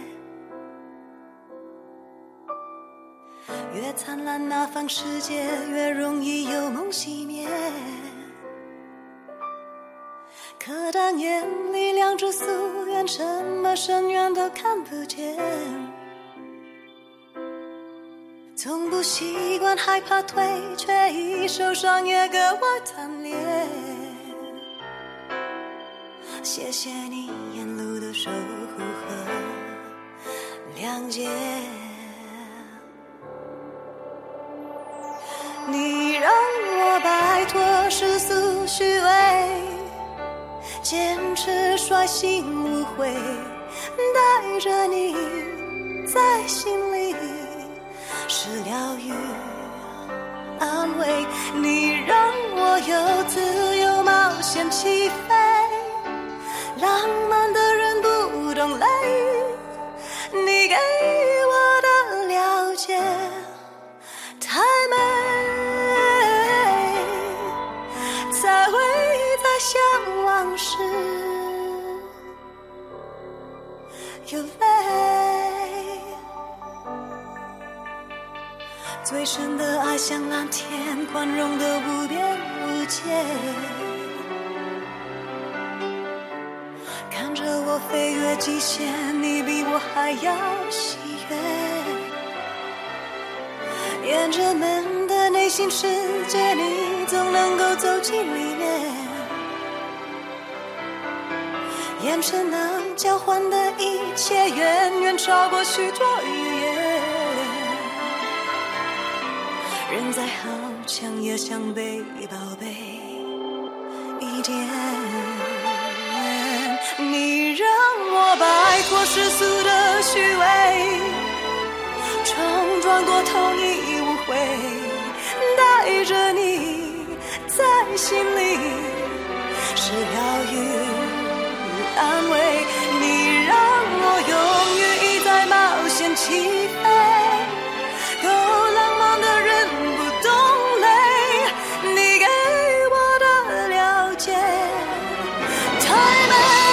越灿烂那方世界，越容易有梦熄灭。可当眼里亮出夙愿，什么深渊都看不见。从不习惯害怕退，却一受伤也格外贪恋。谢谢你沿路的守护和谅解，你让我摆脱世俗虚伪，坚持率性无悔，带着你在心里是疗愈安慰，你让我有自由冒险起飞，浪漫的人不懂累，你给我的了解太美，才会在想往事有泪。最深的爱像蓝天，宽容的无边无界，看着我飞越极限，你比我还要喜悦，沿着门的内心世界，你总能够走进里面，眼神能交换的一切，远远超过许多语言，人再好强也想被宝贝一点，你让我摆脱世俗的虚伪，冲撞过头你无悔，带着你在心里是疗愈安慰，你让我勇于一再冒险起飞，够浪漫的人不懂累，你给我的了解太美，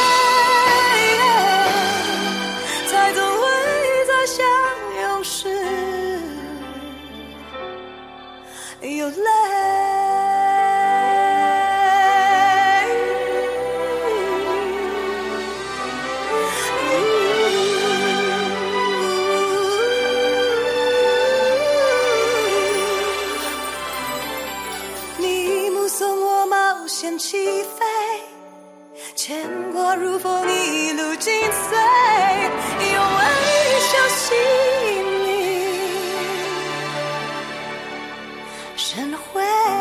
才总会在相拥时有泪。你目送我冒险起飞，牵挂如风一路紧随，用微笑吸引你深回。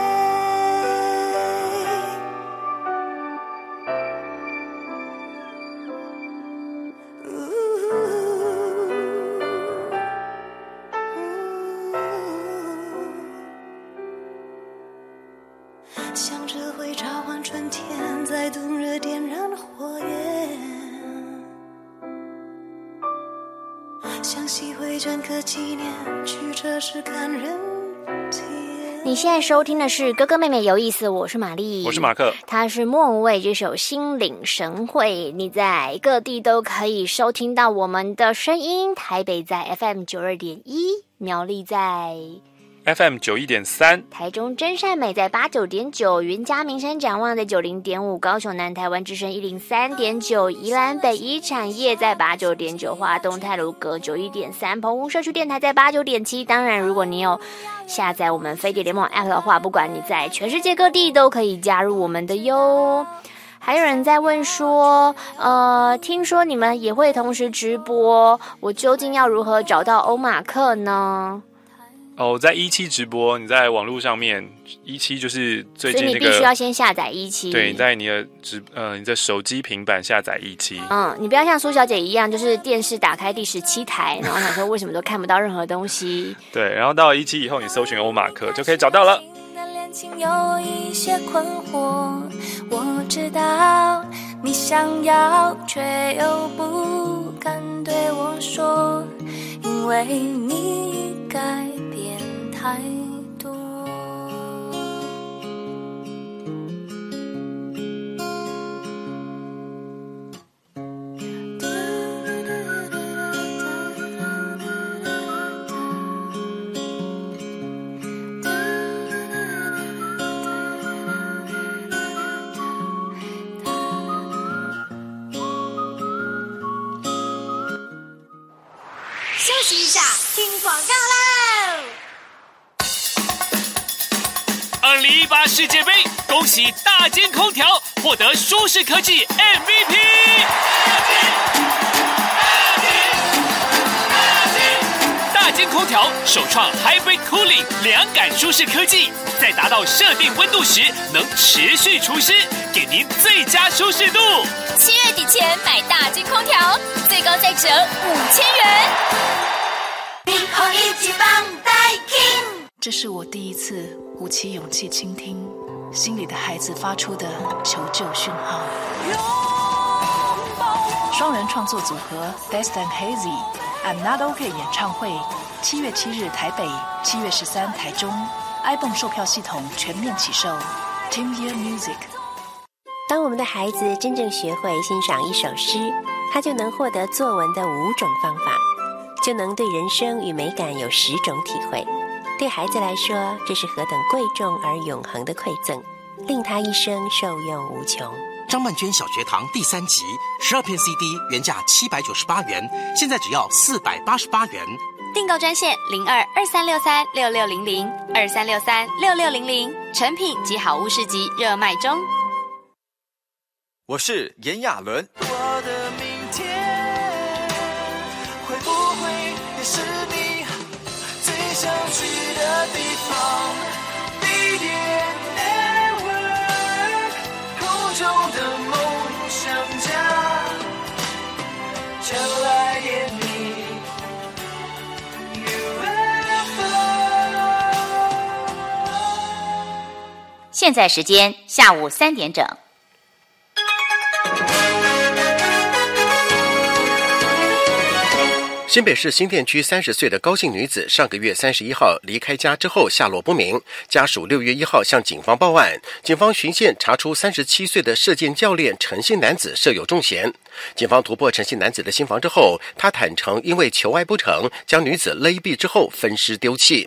想着会召唤春天，在冬日点燃火焰，想洗回整个纪念，曲折是感人体验。 你现在收听的是哥哥妹妹有意思，我是玛丽， 我是马克， 他是莫文蔚。这首心领神会，你在各地都可以收听到我们的声音。台北在 FM92.1， 苗栗在 FM 91.3， 台中真善美在89.9，云嘉名山展望在90.5，高雄南台湾之声103.9，宜兰北一产业在89.9，花东太鲁阁91.3，澎湖社区电台在89.7。当然，如果你有下载我们飞碟联盟 App 的话，不管你在全世界各地都可以加入我们的哟。还有人在问说，听说你们也会同时直播，我究竟要如何找到欧马克呢？ 哦，在17直播，你在网络上面，17就是最近那个， 所以你必须要先下载17。 对，你在你的手机、平板下载17。 你不要像苏小姐一样，就是电视打开第17台，然后想说为什么都看不到任何东西。 对，然后到17以后，你搜寻欧马克就可以找到了。 情有一些困惑，我知道你想要，却又不敢对我说，因为你改变太多。 休息一下，听广告喽 ！2018世界杯，恭喜大金空调获得舒适科技 MVP。大金空调首创 Hybrid Cooling 凉感舒适科技，在达到设定温度时能持续除湿，给您最佳舒适度。 7月底前买大金空调，最高再折5000元。 这是我第一次鼓起勇气倾听心里的孩子发出的求救讯号。双人创作组合 Best and Hazy I'm Not OK 演唱会，7月7日台北，7月13台中，iPhone 售票系统全面启售。Team Year Music。 当我们的孩子真正学会欣赏一首诗，他就能获得作文的5种方法，就能对人生与美感有10种体会。对孩子来说，这是何等贵重而永恒的馈赠，令他一生受用无穷。 张曼娟小学堂第3集，12片 CD 原价798元，现在只要488元。 订购专线02-2363-6600，2363-6600，成品及好物市集热卖中。 我是炎亚纶。 我的明天会不会也是你最想去的地方？飞碟 Network， 空中的梦想家，就爱点你 UFO。 现在时间下午3点整。 新北市新店区30岁的高姓女子，上个月31号离开家之后下落不明，家属6月1号向警方报案，警方循线查出37岁的射箭教练陈姓男子设有重嫌。警方突破陈姓男子的新房之后，他坦承因为求爱不成，将女子勒毙之后分尸丢弃。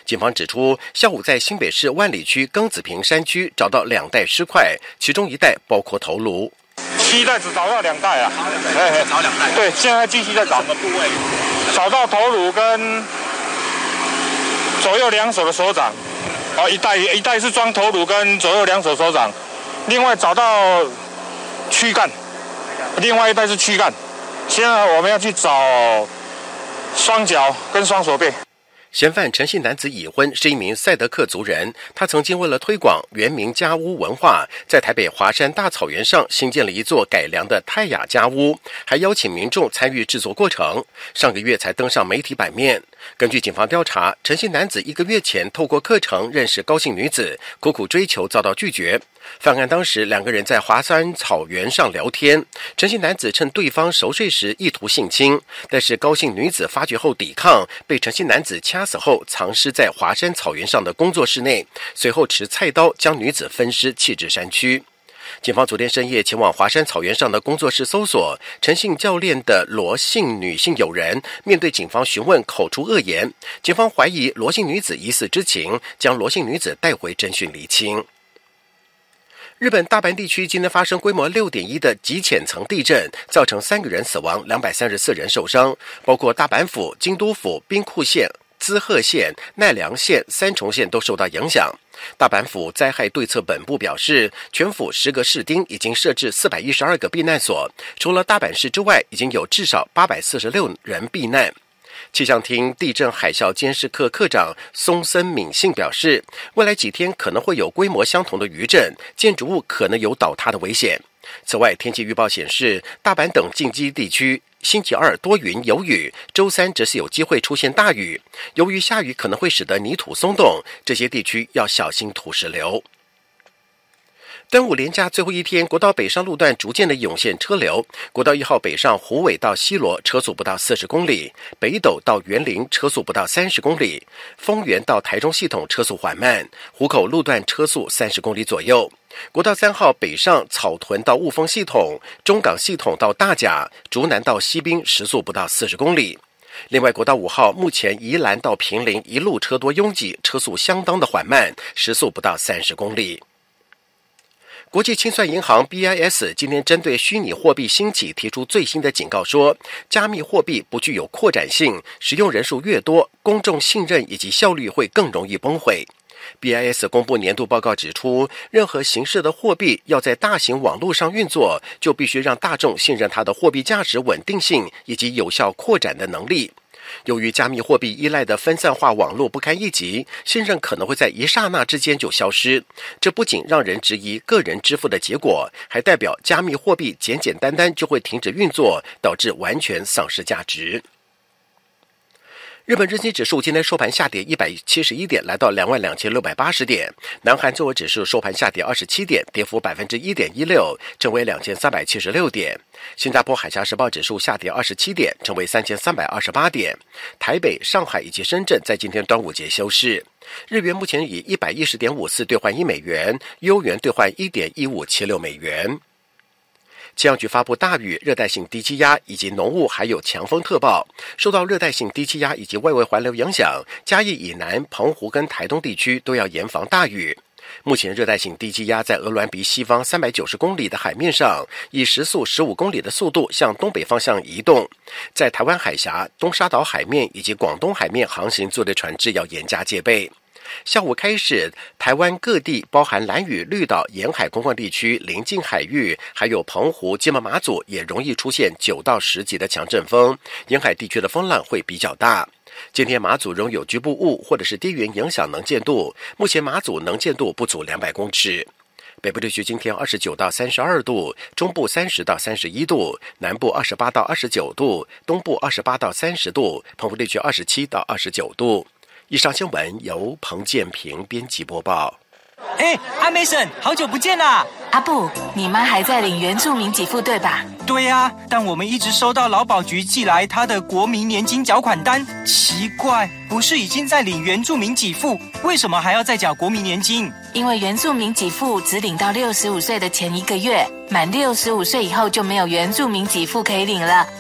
警方指出，下午在新北市万里区庚子坪山区找到2袋尸块，其中1袋包括头颅。 7袋只找到2袋啊，找2袋。对，现在继续在找。什么部位？找到头颅跟左右2手的手掌。一袋是装头颅跟左右2手手掌，另外找到躯干，另外1袋是躯干。现在我们要去找双脚跟双手背。 嫌犯陈姓男子已婚，是一名赛德克族人。他曾经为了推广原民家屋文化，在台北华山大草原上新建了一座改良的泰雅家屋，还邀请民众参与制作过程。上个月才登上媒体版面。根据警方调查，陈姓男子1个月前透过课程认识高姓女子，苦苦追求遭到拒绝。犯案当时，2个人在华山草原上聊天，陈姓男子趁对方熟睡时意图性侵，但是高姓女子发觉后抵抗，被陈姓男子掐死后藏尸在华山草原上的工作室内，随后持菜刀将女子分尸弃置山区。警方昨天深夜前往华山草原上的工作室搜索，陈姓教练的罗姓女性友人面对警方询问口出恶言，警方怀疑罗姓女子疑似知情，将罗姓女子带回侦讯厘清。日本大阪地区今天发生规模 6.1 的极浅层地震，造成3个人死亡，234人受伤，包括大阪府、京都府、兵库县、滋贺县、奈良县、三重县都受到影响。大阪府灾害对策本部表示，全府10个市町已经设置412个避难所，除了大阪市之外，已经有至少846人避难。气象厅地震海啸监视科科长松森敏信表示，未来几天可能会有规模相同的余震，建筑物可能有倒塌的危险。此外，天气预报显示，大阪等近畿地区星期2多云有雨，周3则是有机会出现大雨。由于下雨可能会使得泥土松动，这些地区要小心土石流。端午连假最后一天，国道北上路段逐渐的涌现车流。国道1号北上虎尾到西螺车速不到40公里，北斗到园林车速不到30公里，丰原到台中系统车速缓慢，湖口路段车速30公里左右。国道3号北上草屯到雾峰系统，中港系统到大甲，竹南到西滨时速不到40公里。另外，国道5号目前宜兰到坪林一路车多拥挤，车速相当的缓慢，时速不到30公里。国际清算银行 BIS 今天针对虚拟货币兴起提出最新的警告说，加密货币不具有扩展性，使用人数越多，公众信任以及效率会更容易崩溃。BIS 公布年度报告指出，任何形式的货币要在大型网络上运作，就必须让大众信任它的货币价值稳定性以及有效扩展的能力。由于加密货币依赖的分散化网络不堪一击，信任可能会在一刹那之间就消失。这不仅让人质疑个人支付的结果，还代表加密货币简简单单就会停止运作，导致完全丧失价值。日本日经指数今天收盘下跌171点，来到22,680点。南韩综合指数收盘下跌27点，跌幅1.16%，成为2376点。新加坡海峡时报指数下跌27点，成为3328点。台北、上海以及深圳在今天端午节休市。日元目前以110.54兑换1美元，欧元兑换1.1576美元。气象局发布大雨、热带性低气压以及浓雾还有强风特报。受到热带性低气压以及外围环流影响，嘉义以南、澎湖跟台东地区都要严防大雨。目前热带性低气压在鹅銮鼻西方390公里的海面上，以时速15公里的速度向东北方向移动。在台湾海峡、东沙岛海面以及广东海面航行作的船只要严加戒备。下午开始，台湾各地包含兰屿、绿岛沿海空旷地区、临近海域，还有澎湖、金门、马祖也容易出现9到10级的强阵风，沿海地区的风浪会比较大。今天马祖仍有局部雾或者是低云影响能见度，目前马祖能见度不足200公尺。北部地区今天29到32度，中部30到31度，南部28到29度，东部28到30度，澎湖地区27到29度。以上新闻由彭建平编辑播报。 阿梅婶，好久不见啦！ 阿布，你妈还在领原住民给付对吧？ 对呀，但我们一直收到劳保局寄来他的国民年金缴款单，奇怪，不是已经在领原住民给付，为什么还要再缴国民年金？ 因为原住民给付只领到65岁的前1个月，满65岁以后就没有原住民给付可以领了，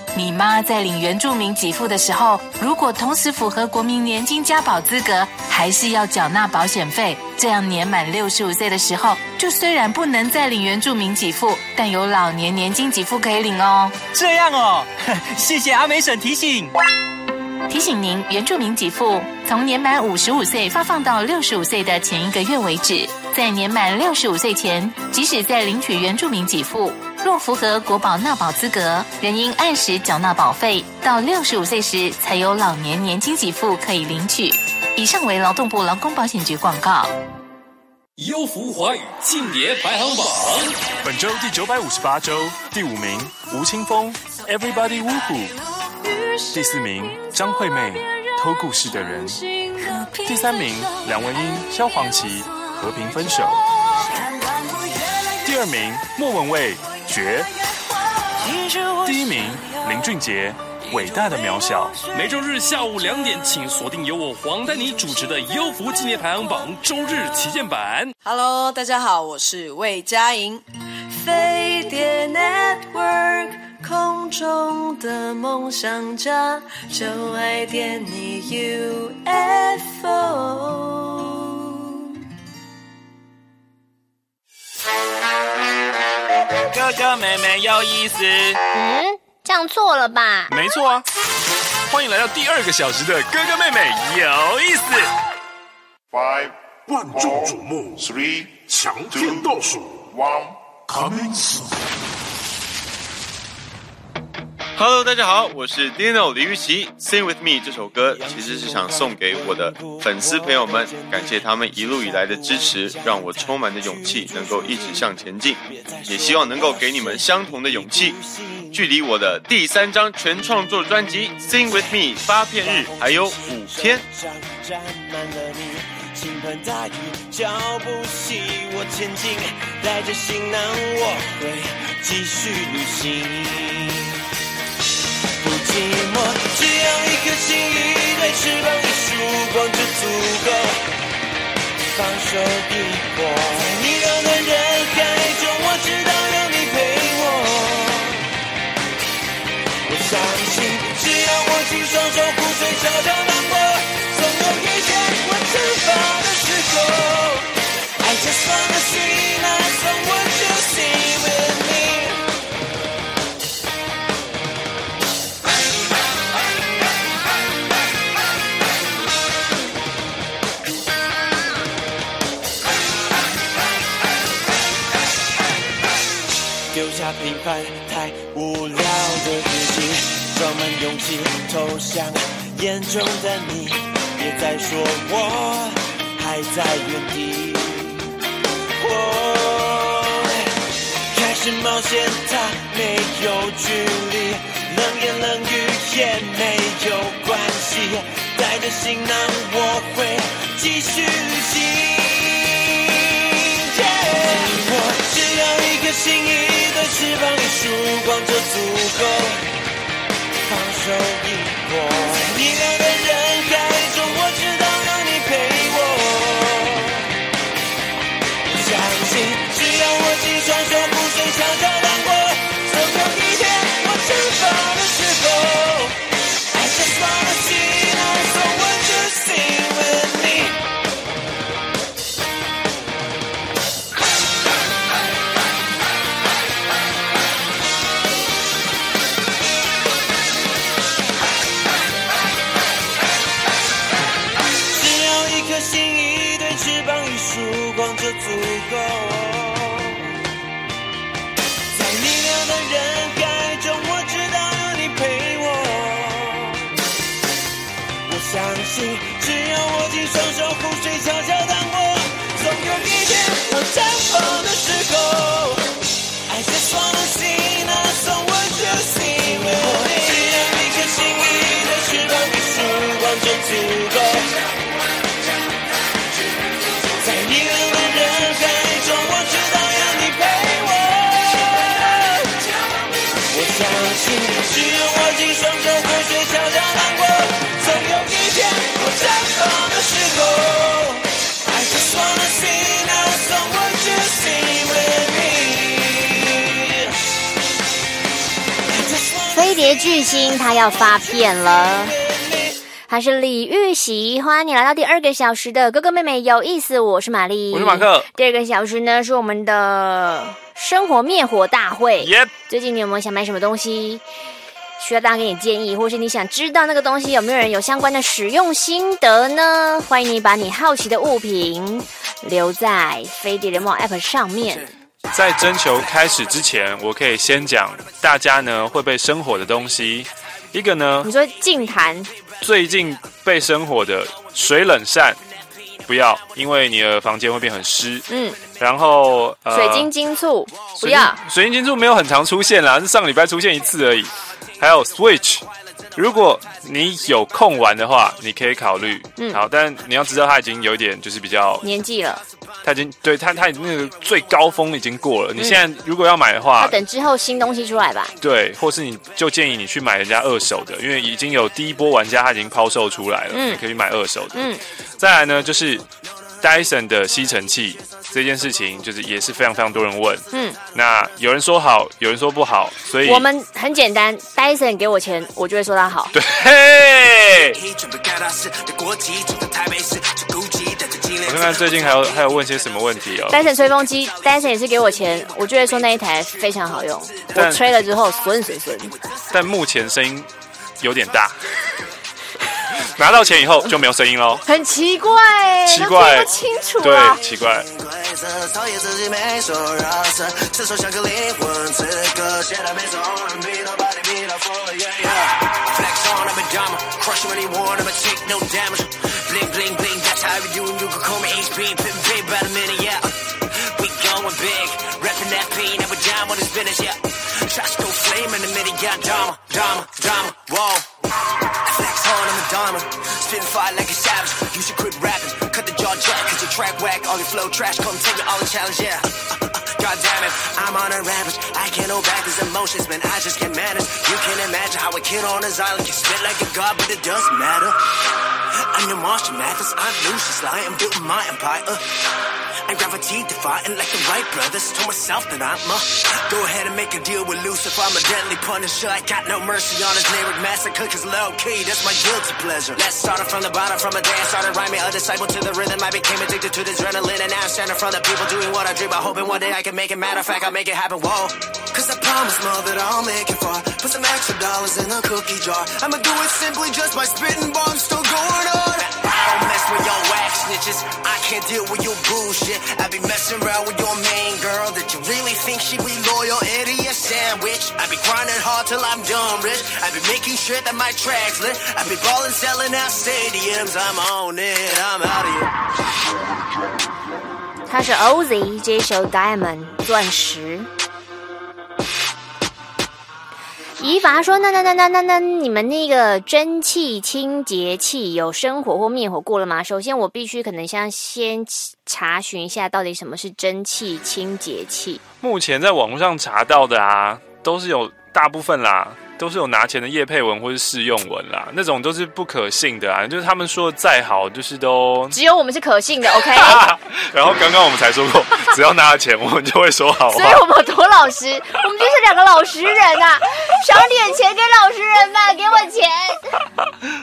你妈在领原住民给付的时候，如果同时符合国民年金加保资格，还是要缴纳保险费。这样年满65岁的时候，就虽然不能再领原住民给付，但有老年年金给付可以领哦。 这样哦，谢谢阿美婶提醒。 提醒您，原住民给付从年满55岁发放到65岁的前1个月为止。在年满65岁前，即使在领取原住民给付，若符合国保纳保资格，仍应按时缴纳保费，到65岁时才有老年年金给付可以领取。以上为劳动部劳工保险局广告。 优福华语庆典排行榜， 本周第958周第5名吴青峰 Everybody Woohoo， 第4名张惠妹偷故事的人，第3名梁文音萧煌奇和平分手，第2名莫文蔚绝，第1名林俊杰伟大的渺小。 每周日下午2点，请锁定由我黄丹妮主持的优福纪念排行榜周日旗舰版。 Hello， 大家好，我是魏佳莹。飞碟 Network， 空中的梦想家，就爱点你 UFO。 哥哥妹妹有意思。 这样错了吧？ 没错啊！欢迎来到第2个小时的哥哥妹妹有意思。 5万众瞩目，3强天倒数，1 coming soon。Hello， 大家好，我是 Dino 李玉琪。Sing with me 这首歌其实是想送给我的粉丝朋友们，感谢他们一路以来的支持，让我充满着勇气，能够一直向前进。也希望能够给你们相同的勇气。距离我的第3张全创作专辑 Sing with me 发片日还有5天。倾盆大雨，脚步细我前进，带着行囊我会继续旅行。不寂寞，只要一颗心，一对翅膀，一束光就足够。放手一搏，在你热的人海中，我知道有你陪我。我相信，只要握紧双手，湖水悄悄荡过，总有一天我蒸发的时候。I just wanna see that someone to sing with me。丢下平凡太无聊的日记，装满勇气投向眼中的你，别再说我还在原地。开始冒险，它没有距离，冷言冷语也没有关系，带着行囊我会继续旅行。只要一颗心，一对翅膀，一束光就足够。放手一搏，在你亮的人海中，我知道有你陪我。相信，只要握紧双手，湖水悄悄荡过，总有一天我蒸发的时候。I just wanna see that someone to sing with me。光就足够，在你亮的人海中，我知道有你陪我。我相信，只要握紧双手，湖水悄悄荡过，总有一天我绽放的时候。I just wanna see that someone to sing with me。只要一颗心，一对翅膀，一束光就足够。在你亮的人海中，我巨星他要发片了。他是李玉玺，欢迎你来到第2个小时的哥哥妹妹有意思，我是玛丽， 我是马克。 第2个小时呢是我们的生活灭火大会。最近你有没有想买什么东西？需要大家给你建议，或是你想知道那个东西有没有人有相关的使用心得呢？欢迎你把你好奇的物品留在飞碟联盟 App 上面。 在征求开始之前，我可以先讲大家呢会被生火的东西。一个呢， 你说净坛最近被生火的水冷扇不要，因为你的房间会变很湿。然后水晶晶簇不要， 水晶晶簇没有很常出现啦，是上个礼拜出现一次而已。还有 Switch， 如果你有空玩的话，你可以考虑。好，但你要知道它已经有一点就是比较年纪了， 它已经对它那个最高峰已经过了。你现在如果要买的话， 要等之后新东西出来吧。 对，或是你就建议你去买人家二手的，因为已经有第一波玩家他已经抛售出来了，你可以买二手的。再来呢，就是 Dyson 的吸尘器这件事情，就是也是非常非常多人问。那有人说好，有人说不好，所以我们很简单 ，Dyson 给我钱，我就会说它好。 对。我看看最近还有问些什么问题哦。 Dyson 吹风机 ，Dyson 也是给我钱，我就会说那一台非常好用，我吹了之后损。 但目前声音有点大。拿到钱以后就没有声音喽， 很奇怪， 奇怪， 听不清楚啊，对，奇怪。 Spin fire like a savage. You should quit rapping. Cut the jaw jack, cause your track whack. All your flow trash, come take it all the challenge, yeah. God damn it, I'm on a rampage. I can't hold back these emotions, man. I just can't manage. You can't imagine how a kid on his island can spit like a god, but it doesn't matter. I'm your Martian Mathers. I'm Lucius Lyon. I'm building my empire. And gravity defying like the Wright brothers. Told myself that I'ma go ahead and make a deal with Lucifer. I'm a deadly punisher. I got no mercy on his lyric massacre. Cause low key, that's my guilty pleasure. Let's start it from the bottom. From the day I started rhyming, a disciple to the rhythm. I became addicted to the adrenaline. And now I'm standing in front of people doing what I dream about. Hoping one day I can make it. Matter of fact, I'll make it happen. Whoa. Cause I promise, Mom, that I'll make it far. Put some extra dollars in the cookie jar. I'ma do it simply just by spitting bombs. Still going on. I don't mess with your whack snitches. I can't deal with your bullshit. I be messing around with your main girl that you really think she be loyal, eat a sandwich. I be grinding hard till I'm done rich. I be making sure that my tracks lit. I be ballin', selling out stadiums. I'm on it, I'm out of here. 他是 Ozzy 这一首 Diamond 钻石。怡法说：“那，你们那个蒸汽清洁器有生火或灭火过了吗？首先，我必须可能先查询一下，到底什么是蒸汽清洁器。 目前在网络上查到的啊，都是有大部分啦，都是有拿钱的业配文或是试用文啦，那种都是不可信的啊。就是他们说的再好，就是都只有我们是可信的 ，OK 。 然后刚刚我们才说过，只要拿了钱，我们就会说好话。 所以我们有多老实，我们就是2个老实人啊！少点钱给老实人吧，给我钱。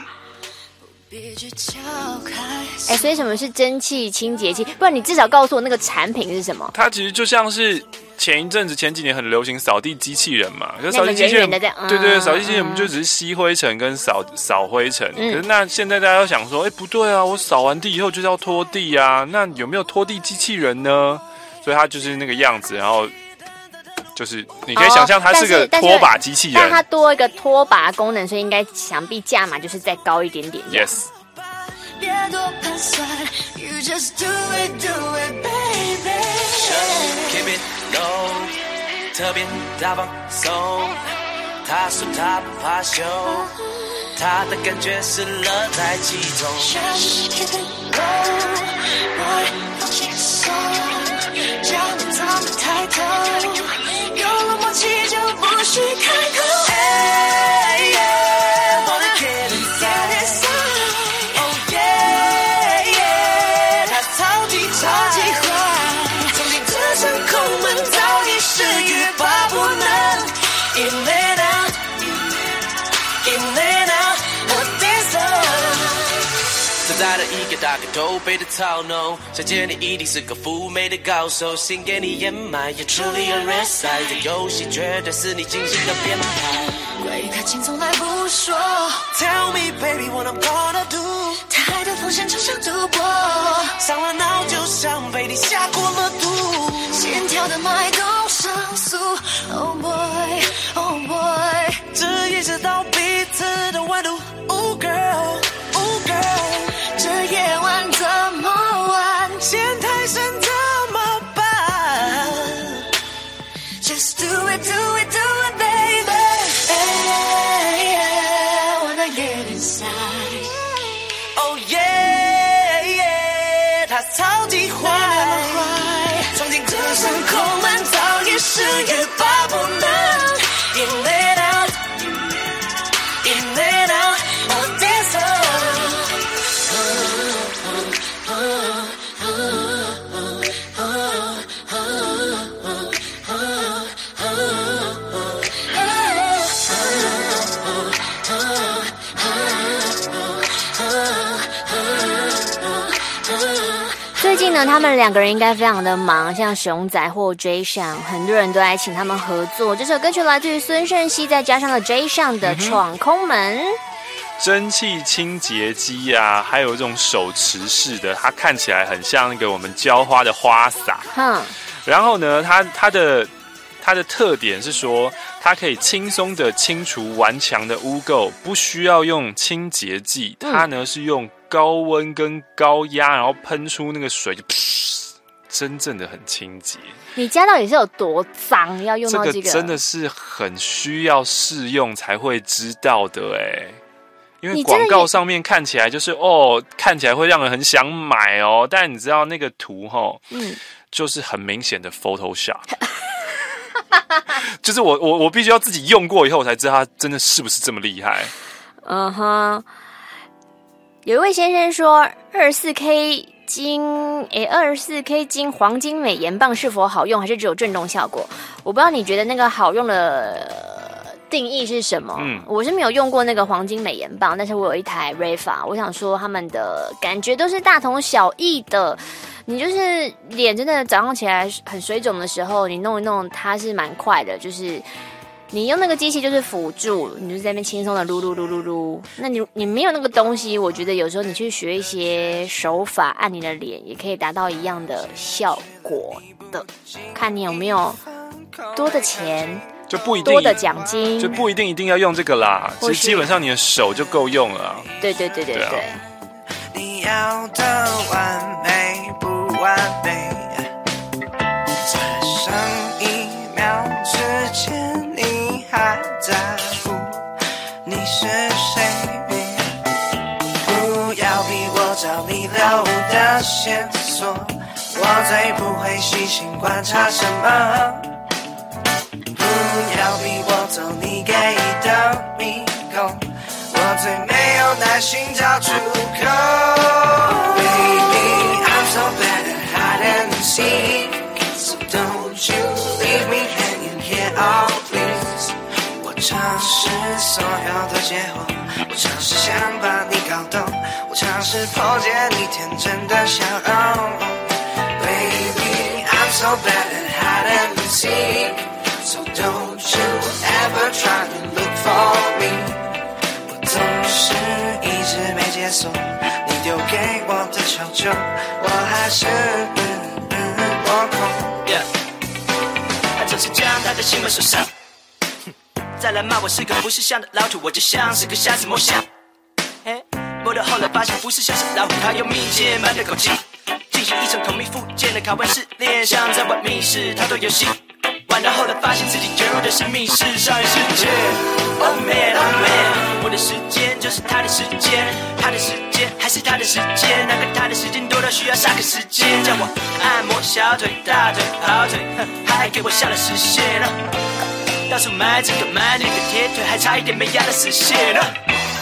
所以什么是蒸汽清洁器？不然你至少告诉我那个产品是什么？ 它其实就像是前几年很流行扫地机器人嘛，就扫地机器人，对，扫地机器人我们就只是吸灰尘跟扫灰尘。可是那现在大家都想说，不对啊，我扫完地以后就是要拖地啊，那有没有拖地机器人呢？所以它就是那个样子，然后就是你可以想象它是个拖把机器人， 但它多一个拖把功能，所以应该想必价码就是再高一点点。 Yes。 别多盘算 You just do it baby Keep it low 特别大放松他说他不怕羞他的感觉是乐在其中 Just keep it low 我放轻松叫你怎么抬头有了默契就不需开口 Hey yeah wanna get it超级坏从你这扇空门早已是欲罢不能 In and out 个大个头背的操弄，想见你一定是个妩媚的高手，心给你掩埋也处理了 red side， 这游戏绝对是你精心的编排。 怪他情从来不说 ，Tell me baby what I'm gonna do， 太爱的风险就像赌博， 上了脑就像被你下过了毒， 心跳的脉动上诉 ，Oh boy Oh boy， 只意识到彼此的温度 ，Oh girl。Oh girl， 这夜晚怎么玩？ 陷太深怎么办 ？Just do it, do it, do it, baby. Yeah, wanna get inside. Oh yeah, yeah， 他超级坏， 闯进这扇空门，早已是欲罢不能。In it out, in it out of this hole。 最近呢，他们两个人应该非常的忙，像熊仔或 J 上，很多人都来请他们合作。这首歌曲来自于孙盛希，再加上了 J 上的《闯空门》。 蒸汽清洁机啊，还有这种手持式的，它看起来很像那个我们浇花的花洒。然后呢，它的特点是说，它可以轻松的清除顽强的污垢，不需要用清洁剂，它呢是用高温跟高压，然后喷出那个水，就真正的很清洁。 你家到底是有多脏，要用到这个？ 真的是很需要试用才会知道的哎。因为广告上面看起来就是看起来会让人很想买哦，但你知道那个图就是很明显的 Photoshop， 就是我必须要自己用过以后，我才知道它真的是不是这么厉害。 有一位先生说，24K 金黄金美颜棒是否好用，还是只有震动效果？我不知道你觉得那个好用的定义是什么？我是没有用过那个黄金美颜棒，但是我有一台 Refa， 我想说他们的感觉都是大同小异的。你就是脸真的早上起来很水肿的时候，你弄一弄它是蛮快的，就是你用那个机器就是辅助，你就在那边轻松的撸撸撸撸撸。那你没有那个东西，我觉得有时候你去学一些手法，按你的脸也可以达到一样的效果的。看你有没有多的钱。 就不一定多的奖金， 就不一定要用这个啦。其实基本上你的手就够用了。 对。 你要的完美不完美？在上一秒之前，你还在乎你是谁？不要逼我找你留的线索，我最不会细心观察什么。不要逼我走你给的迷宫，我最没有耐心找出口。Baby, I'm so bad at hide and seek, so don't you leave me hanging here, oh please。我尝试所有的结果，我尝试想把你搞懂，我尝试破解你天真的笑容。Baby, I'm so bad at hide and seek。So don't you ever try to look for me。 我总是一直没解锁你丢给我的求救，我还是我空。他总是将他的心门锁上，再来骂我是个不识相的老土，我就像是个瞎子摸象。摸到后来发现不是像是老虎，他用密接满的口气进行一场同名附件的拷问试炼，像在玩密室逃脱游戏。玩到后来发现自己卷入的是密室上一世界。Oh man, oh man， 我的时间就是他的时间，他的时间还是他的时间，那个他的时间多到需要杀个时间，叫我按摩小腿、大腿、跑腿，他还给我下了时限了。到处买这个买那个，铁腿还差一点没压的死线了。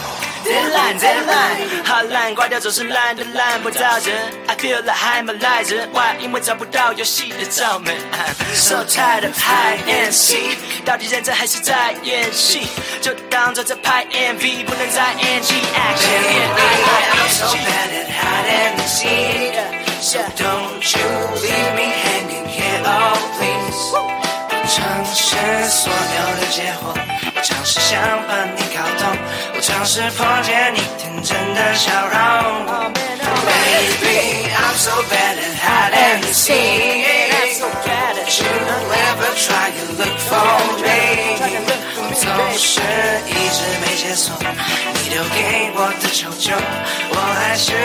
Deadline 好烂，挂掉总是懒得懒不到人 I feel like 还没来人 Why 因为找不到游戏的罩门 I'm so tired of hide and seek 到底认真还是在演戏就当作在拍 MV 不能再 NG action I'm so bad at hide and seek So don't you leave me hanging here oh please 我尝试所有的结果我尝试想把你搞懂我尝试破解你天真的笑容 Baby I'm so bad at hide and seek That you don't ever try to look for me 我总是一直没解锁你留给我的求救我还是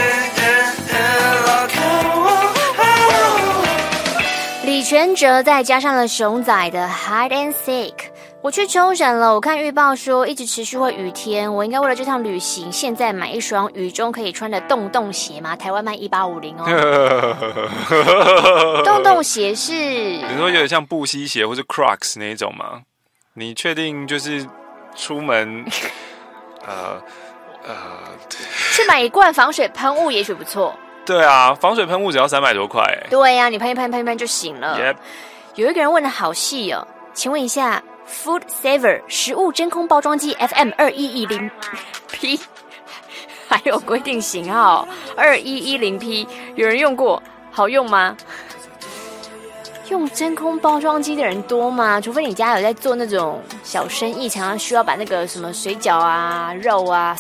李全哲再加上了熊仔的 Hide and Seek。我去冲绳了，我看预报说一直持续会雨天，我应该为了这趟旅行，现在买一双雨中可以穿的洞洞鞋吗？台湾卖1850哦。洞洞鞋是？ 你说有点像布希鞋或是 Crocs 那一种吗？你确定就是出门？ 去买一罐防水喷雾也许不错。 对啊，防水喷雾只要300多块哎。 对啊，你喷一喷喷一喷就行了。 Yep. 有一个人问的好细哦，请问一下 ，Food Saver 食物真空包装机 FM2110P 还有规定型号2110P， 有人用过，好用吗？用真空包装机的人多吗？除非你家有在做那种小生意，常常需要把那个什么水饺啊、肉啊，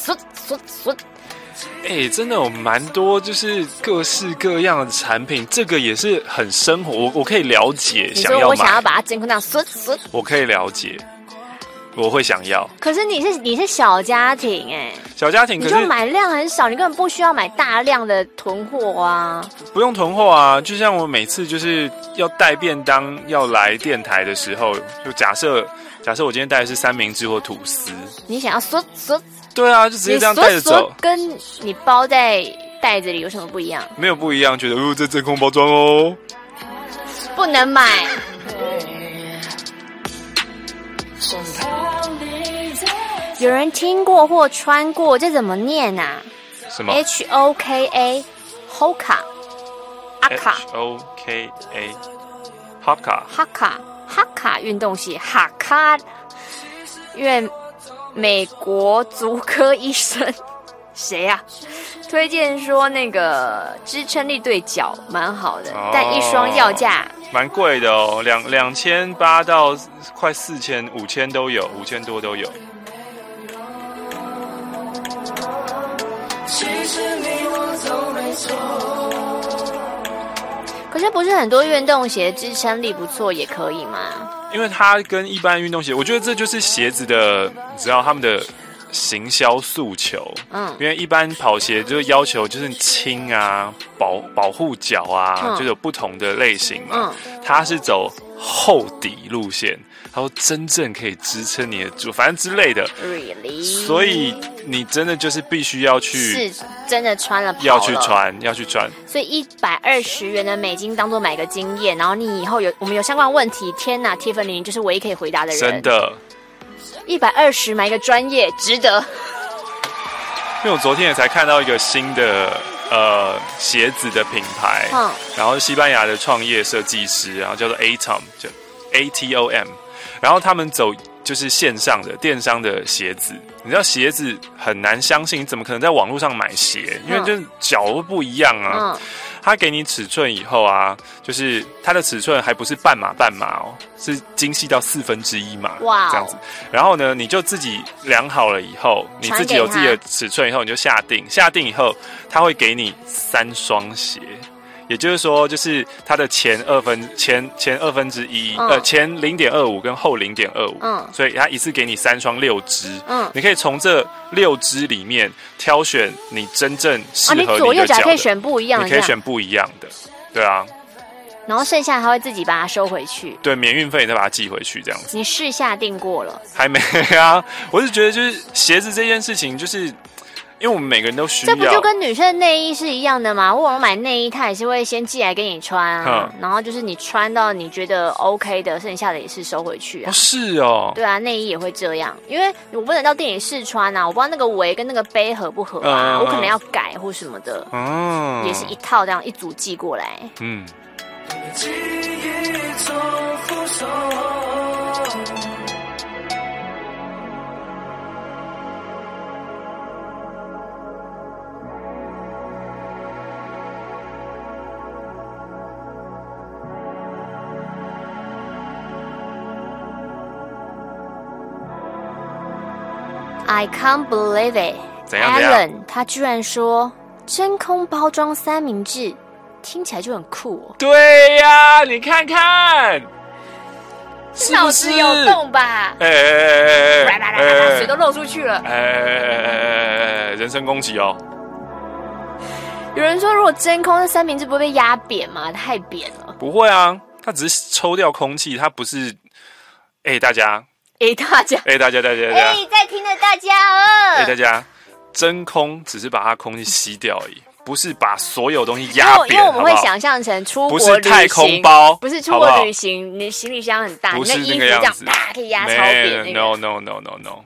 真的有蛮多，就是各式各样的产品，这个也是很生活，我可以了解。 你说我想要把它真空这样我可以了解，我会想要。 可是你是小家庭小家庭，可是你就买量很少，你根本不需要买大量的囤货啊。 不用囤货啊，就像我每次就是要带便当要来电台的时候，就假设我今天带的是三明治或吐司， 你想要对啊，就直接这样带着走， 跟你包在袋子里有什么不一样？ 没有不一样，觉得这真空包装哦， 不能买。有人听过或穿过，这怎么念啊？ 什么 ？HOKA Hoka Haka 运动鞋 Haka， 因为美国足科医生谁啊？推荐说那个支撑力对脚蛮好的，但一双要价蛮贵的哦，2800到快4000、5000都有，5000多都有。 可是不是很多运动鞋支撑力不错也可以吗？ 因为它跟一般运动鞋，我觉得这就是鞋子的，你知道他们的行销诉求。因为一般跑鞋就要求就是轻啊，保护脚啊，就有不同的类型嘛。它是走厚底路线，它说真正可以支撑你的足，反正之类的。 Really？ 所以你真的就是必须要去， 是真的穿了跑了， 要去穿。 所以120元的美金当做买个经验，然后你以后我们有相关问题，天哪 ，Tiffany 就是唯一可以回答的人。 真的 ，120买一个专业，值得。 因为我昨天也才看到一个新的鞋子的品牌，然后西班牙的创业设计师，然后叫做 Atom， 就 ATOM， 然后他们走就是线上的电商的鞋子。你知道鞋子很难相信，你怎么可能在网络上买鞋？因为就是脚都不一样啊。他给你尺寸以后啊，就是它的尺寸还不是半码哦，是精细到1/4码，这样子。然后呢，你就自己量好了以后，你自己有自己的尺寸以后，你就下定以后，他会给你3双鞋。也就是说，就是它的前2分之1，前0.25跟后0.25，所以它一次给你3双6支，你可以从这6支里面挑选你真正适合你的脚的。 你左右脚可以选不一样的， 你可以选不一样的，对啊。 然后剩下他会自己把它收回去， 对，免运费再把它寄回去，这样子。 你试下定过了？ 还没啊，我是觉得就是鞋子这件事情，就是因为我们每个人都需要。 这不就跟女生的内衣是一样的吗？我买内衣，他也是会先寄来给你穿啊，然后就是你穿到你觉得 OK 的，剩下的也是收回去啊。 是哦。 对啊，内衣也会这样，因为我不能到店里试穿啊，我不知道那个围跟那个杯合不合啊，我可能要改或什么的。也是一套这样一组寄过来。 记忆重复手。 I can't believe it. 怎样 Alan 他居然说真空包装三明治，听起来就很酷哦。 对呀，你看看， 脑子有洞吧？水都漏出去了。 人身攻击哦。 有人说，如果真空，那三明治不会被压扁吗？太扁了。 不会啊，它只是抽掉空气，它不是。大家。 大家，在听的大家大家，真空只是把它空气吸掉而已，不是把所有东西压扁。 因为我们会想象成出国旅行， 不是太空包， 不是出国旅行，你行李箱很大， 不是你的衣服这样啪可以压超扁那个。 No。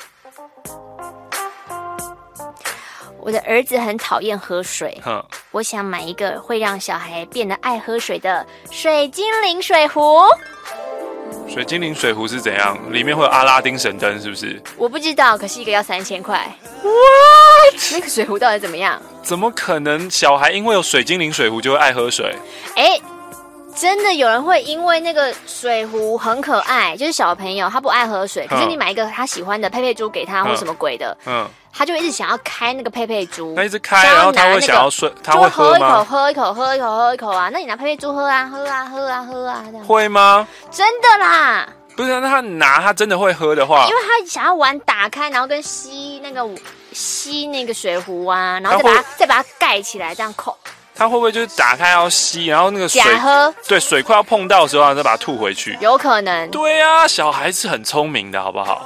我的儿子很讨厌喝水，我想买一个会让小孩变得爱喝水的水精灵水壶。 水精灵水壶是怎样？里面会有阿拉丁神灯，是不是？ 我不知道，可是一个要3000块。What？ 那个水壶到底怎么样？ 怎么可能？小孩因为有水精灵水壶就会爱喝水？ 真的有人会因为那个水壶很可爱，就是小朋友他不爱喝水，可是你买一个他喜欢的佩佩猪给他或什么鬼的，他就一直想要开那个佩佩猪， 他一直开，然后他会想要睡，他会喝吗？ 喝一口啊！那你拿佩佩猪喝啊，这样会吗？ 真的啦， 不是，那他拿他真的会喝的话， 因为他想要玩打开，然后跟吸那个水壶啊，然后再把它盖起来，这样扣。 他会不会就是打开要吸，然后那个水假喝？ 对，水快要碰到的时候，再把它吐回去。 有可能。 对啊，小孩是很聪明的，好不好？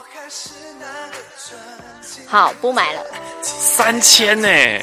好，不买了。 3000呢？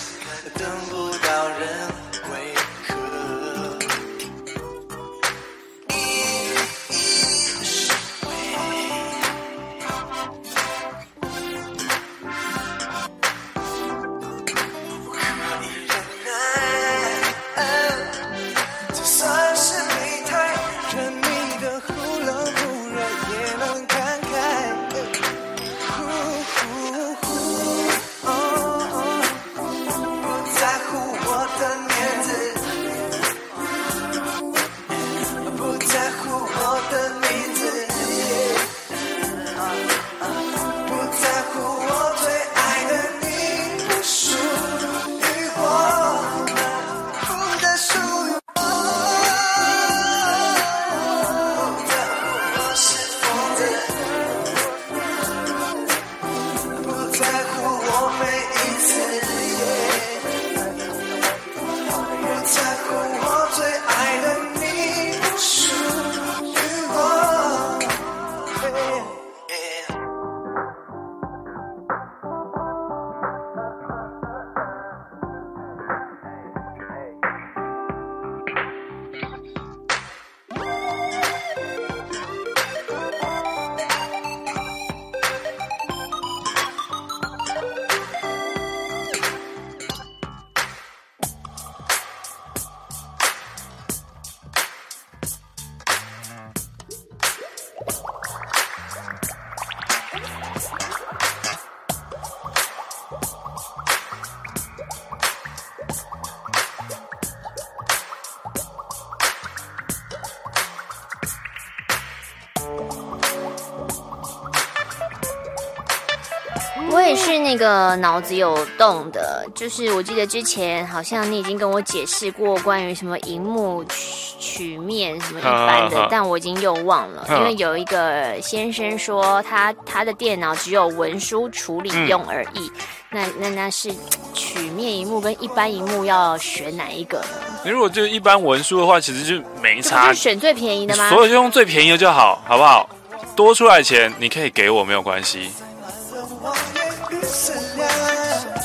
我也是那个脑子有洞的，就是我记得之前好像你已经跟我解释过关于什么萤幕曲面什么一般的，但我已经又忘了，因为有一个先生说他的电脑只有文书处理用而已，那是曲面萤幕跟一般萤幕要选哪一个呢？ 你如果就一般文书的话，其实就没差， 就选最便宜的吗？ 所有就用最便宜的就好，好不好？多出来的钱你可以给我没有关系。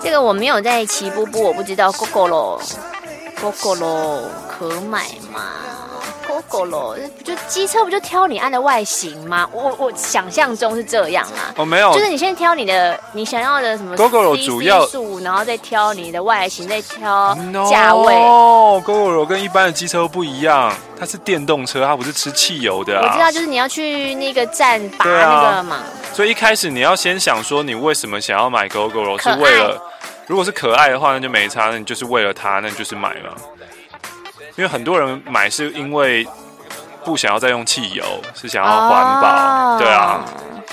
这个我没有在骑步步，我不知道 Gogoro 可买吗？Gogoro 就机车不就挑你爱的外形吗？我想象中是这样啊。 哦，没有， 就是你先挑你想要的什么 Gogoro 主要数，然后再挑你的外形，再挑价位。 Gogoro 跟一般的机车不一样，它是电动车，它不是吃汽油的啊。 我知道，就是你要去那个站拔那个嘛。 所以一开始你要先想说，你为什么想要买 Gogoro？ 是为了，如果是可爱的话，那就没差，那你就是为了它，那你就是买嘛。因为很多人买是因为不想要再用汽油，是想要环保，对啊。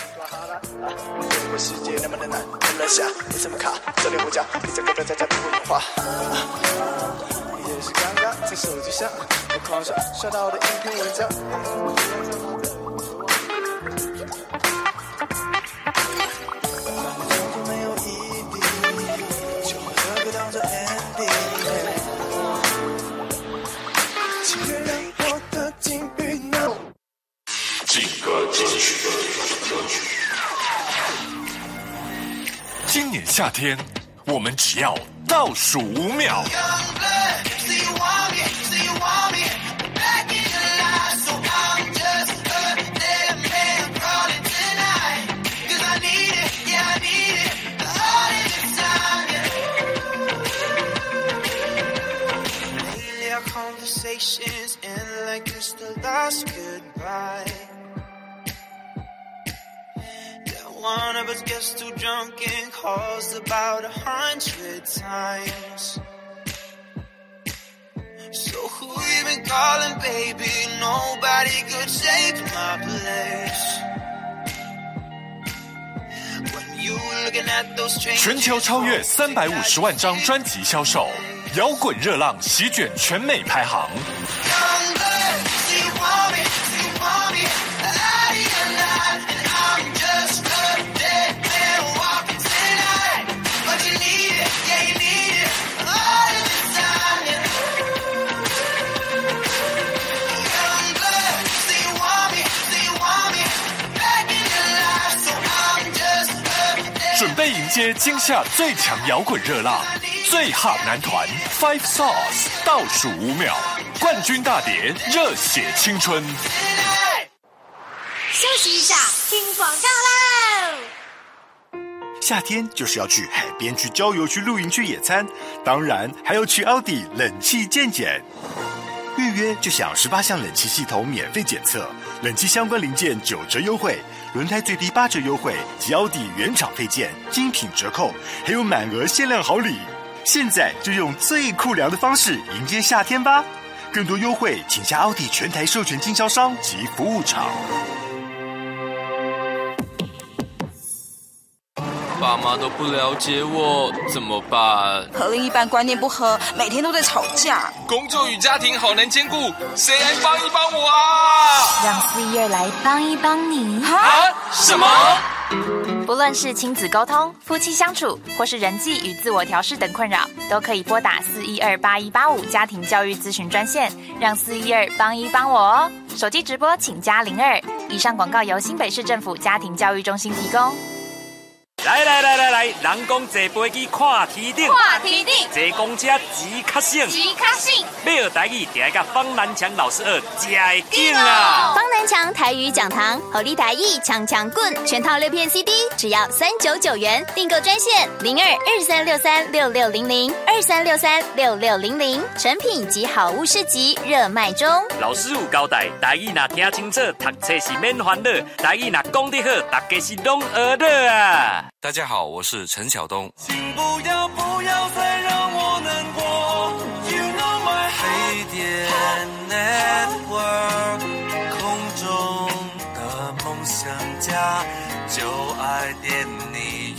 今年夏天，我们只要倒数5秒。 One of us gets too drunk and calls about 100 times. So who you been calling, baby? Nobody could take my place. When you looking at those strangers. 全球超越350万张专辑销售，摇滚热浪席卷全美排行。准备迎接今夏最强摇滚热浪，最 hot 男团 Five Sauce 倒数5秒，冠军大碟，热血青春。 休息一下，听广告喽！ 夏天就是要去海边、去郊游、去露营、去野餐，当然还要去奥迪冷气健检。预约就享18项冷气系统免费检测，冷气相关零件9折优惠，轮胎最低8折优惠及奥迪原厂配件精品折扣，还有满额限量好礼。现在就用最酷凉的方式迎接夏天吧！更多优惠请加奥迪全台授权经销商及服务厂。 爸妈都不了解我，怎么办？ 和另一半观念不合，每天都在吵架。 工作与家庭好难兼顾，谁来帮一帮我啊？ 让412来帮一帮你。 啊？什么？ 不论是亲子沟通、夫妻相处，或是人际与自我调试等困扰，都可以拨打4128185家庭教育咨询专线，让412帮一帮我哦。手机直播请加02。以上广告由新北市政府家庭教育中心提供。 来，人讲坐飞机看天顶，坐公车钱较省，要学台语，定要甲方南强老师学，才会劲啊！ 方南强台语讲堂，好利台语强棍，全套6片 CD， 只要399元，订购专线0223636600，23636600，成品及好物市集热卖中。 老师有交代，台语若听清楚，读册是免烦恼；台语若讲得好，大家是拢学得啊！ 大家好，我是陈晓东。 请不要再让我难过 You know my heart 飞碟 Network 空中的梦想家就爱点你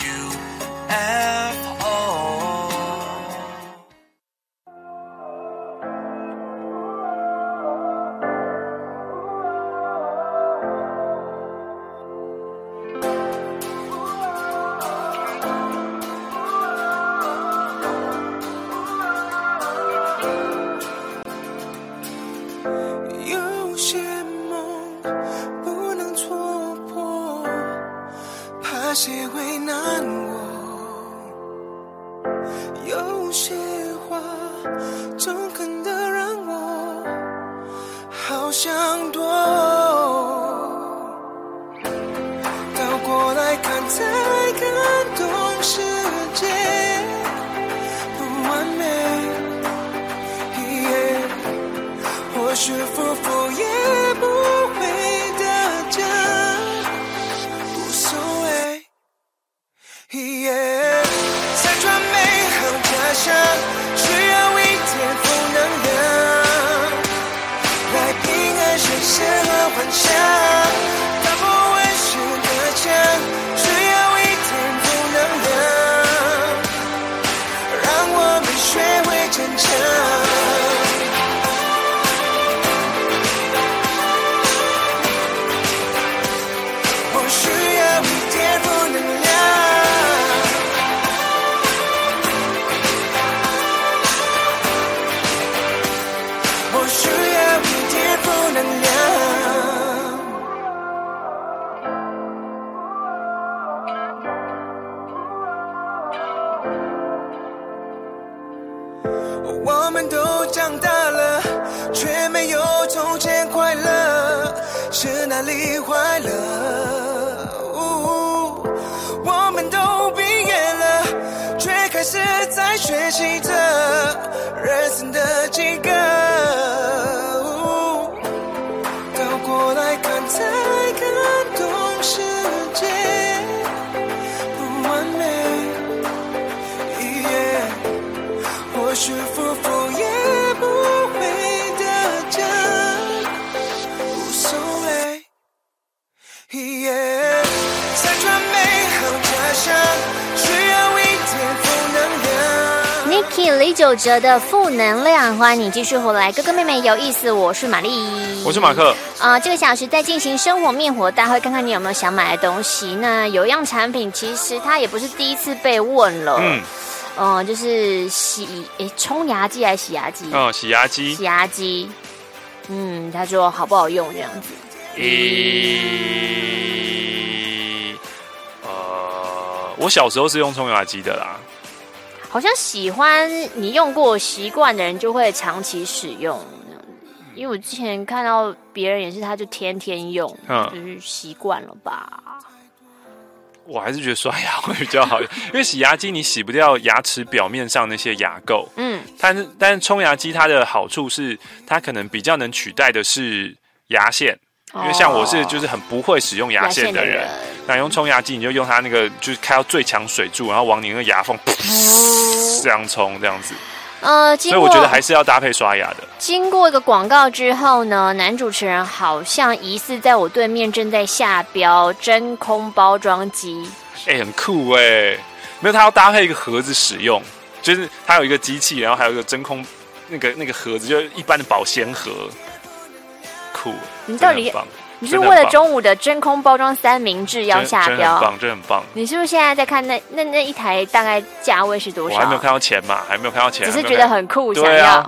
UFO。 想躲，倒过来看才感动世界不完美，或许夫妇也不会得奖，无所谓。再传美好假象，需要一点负能量，来平安现实和幻想，打破温室的墙，需要一点负能量，让我们学会坚强。我们都长大了，却没有从前快乐，是哪里坏了？我们都毕业了，却开始在学习着人生的几个，倒过来看才感动世界不完美。或许夫妇也不会得奖，无所谓。再传美好假象，需要一点负能量。 Niki 李玖哲的负能量，欢迎你继续回来，哥哥妹妹有意思，我是玛丽， 我是马克。 这个小时在进行生活灭火大会，看看你有没有想买的东西。那有一样产品，其实它也不是第一次被问了。就是冲牙机还是洗牙机？ 洗牙机。 洗牙机。他说好不好用这样子？ 我小时候是用冲牙机的啦。 好像喜欢你用过习惯的人就会长期使用，因为我之前看到别人也是，他就天天用，就是习惯了吧。 我还是觉得刷牙会比较好，因为洗牙机你洗不掉牙齿表面上那些牙垢，但是冲牙机它的好处是，它可能比较能取代的是牙线，因为像我是就是很不会使用牙线的人，那用冲牙机你就用它那个就是开到最强水柱，然后往你那个牙缝这样冲这样子。所以我觉得还是要搭配刷牙的。 经过一个广告之后呢，男主持人好像疑似在我对面正在下标真空包装机， 很酷没有，他要搭配一个盒子使用，就是它有一个机器，然后还有一个真空那个盒子，就是一般的保鲜盒，酷。 你到底你是为了中午的真空包装三明治要下标？ 真很棒。 你是不是现在在看那一台大概价位是多少？ 我还没有看到钱嘛， 只是觉得很酷，想要。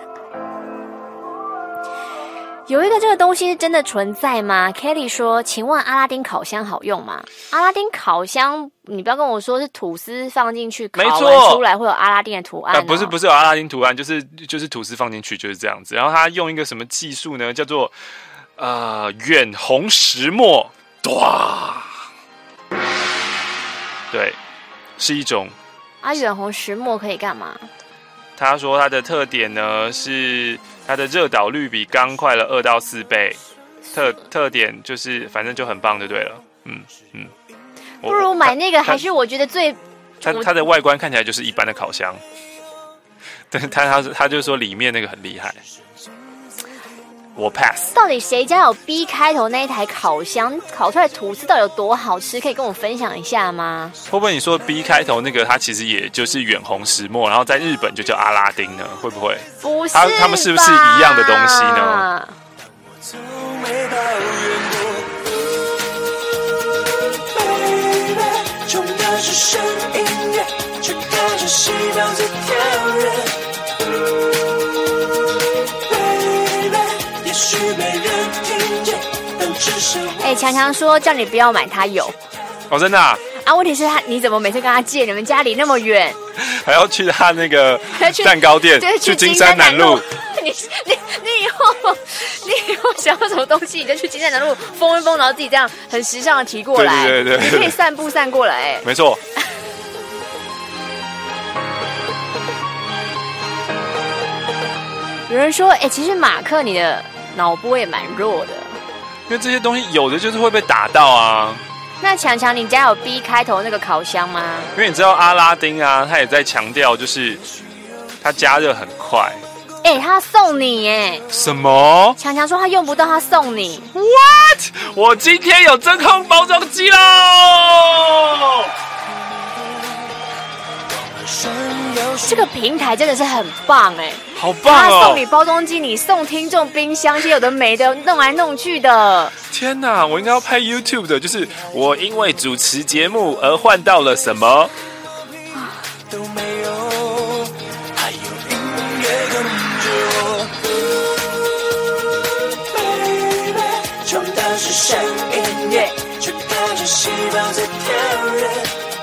有一个这个东西真的存在吗 ？Kelly 说：“请问阿拉丁烤箱好用吗？”阿拉丁烤箱，你不要跟我说是吐司放进去烤完出来会有阿拉丁的图案。 不是有阿拉丁图案，就是吐司放进去就是这样子。然后他用一个什么技术呢？叫做远红石墨，对，是一种。 远红石墨可以干嘛？ 他说它的特点呢是它的热导率比钢快了2到4倍，特点就是反正就很棒就对了。 不如买那个，还是我觉得最它的外观看起来就是一般的烤箱，但是他就说里面那个很厉害。我 pass。 到底谁家有 B 开头那一台烤箱，烤出来的吐司到底有多好吃？可以跟我分享一下吗？ 会不会你说 B 开头那个，它其实也就是远红石墨，然后在日本就叫阿拉丁呢？会不会？ 不是， 他们是不是一样的东西呢？重要是声音乐，却看着细胞在跳跃。 强强说叫你不要买，他有。 真的啊？ 问题是你怎么每次跟他借？你们家离那么远， 还要去他那个蛋糕店， 对， 去金山南路， 你以后想要什么东西，你就去金站南路封一封，然后自己这样很时尚的提过来。 对， 你可以散步散过来。 没错。 有人说，其实马克你的脑波也蛮弱的， 因为这些东西有的就是会被打到啊。 那强强，你家有 B 开头那个烤箱吗？ 因为你知道阿拉丁啊，他也在强调，就是它加热很快。 他送你耶！ 什么？ 强强说他用不到，他送你。 What？ 我今天有真空包装机喽！ 这个平台真的是很棒好棒哦！ 他送你包装机，你送听众冰箱，些有的没的，弄来弄去的。 天哪，我应该要拍 YouTube 的，就是我因为主持节目而换到了什么？ 都没有，还有音乐跟着我。Baby， 重的是声音乐，却看着细胞在跳跃。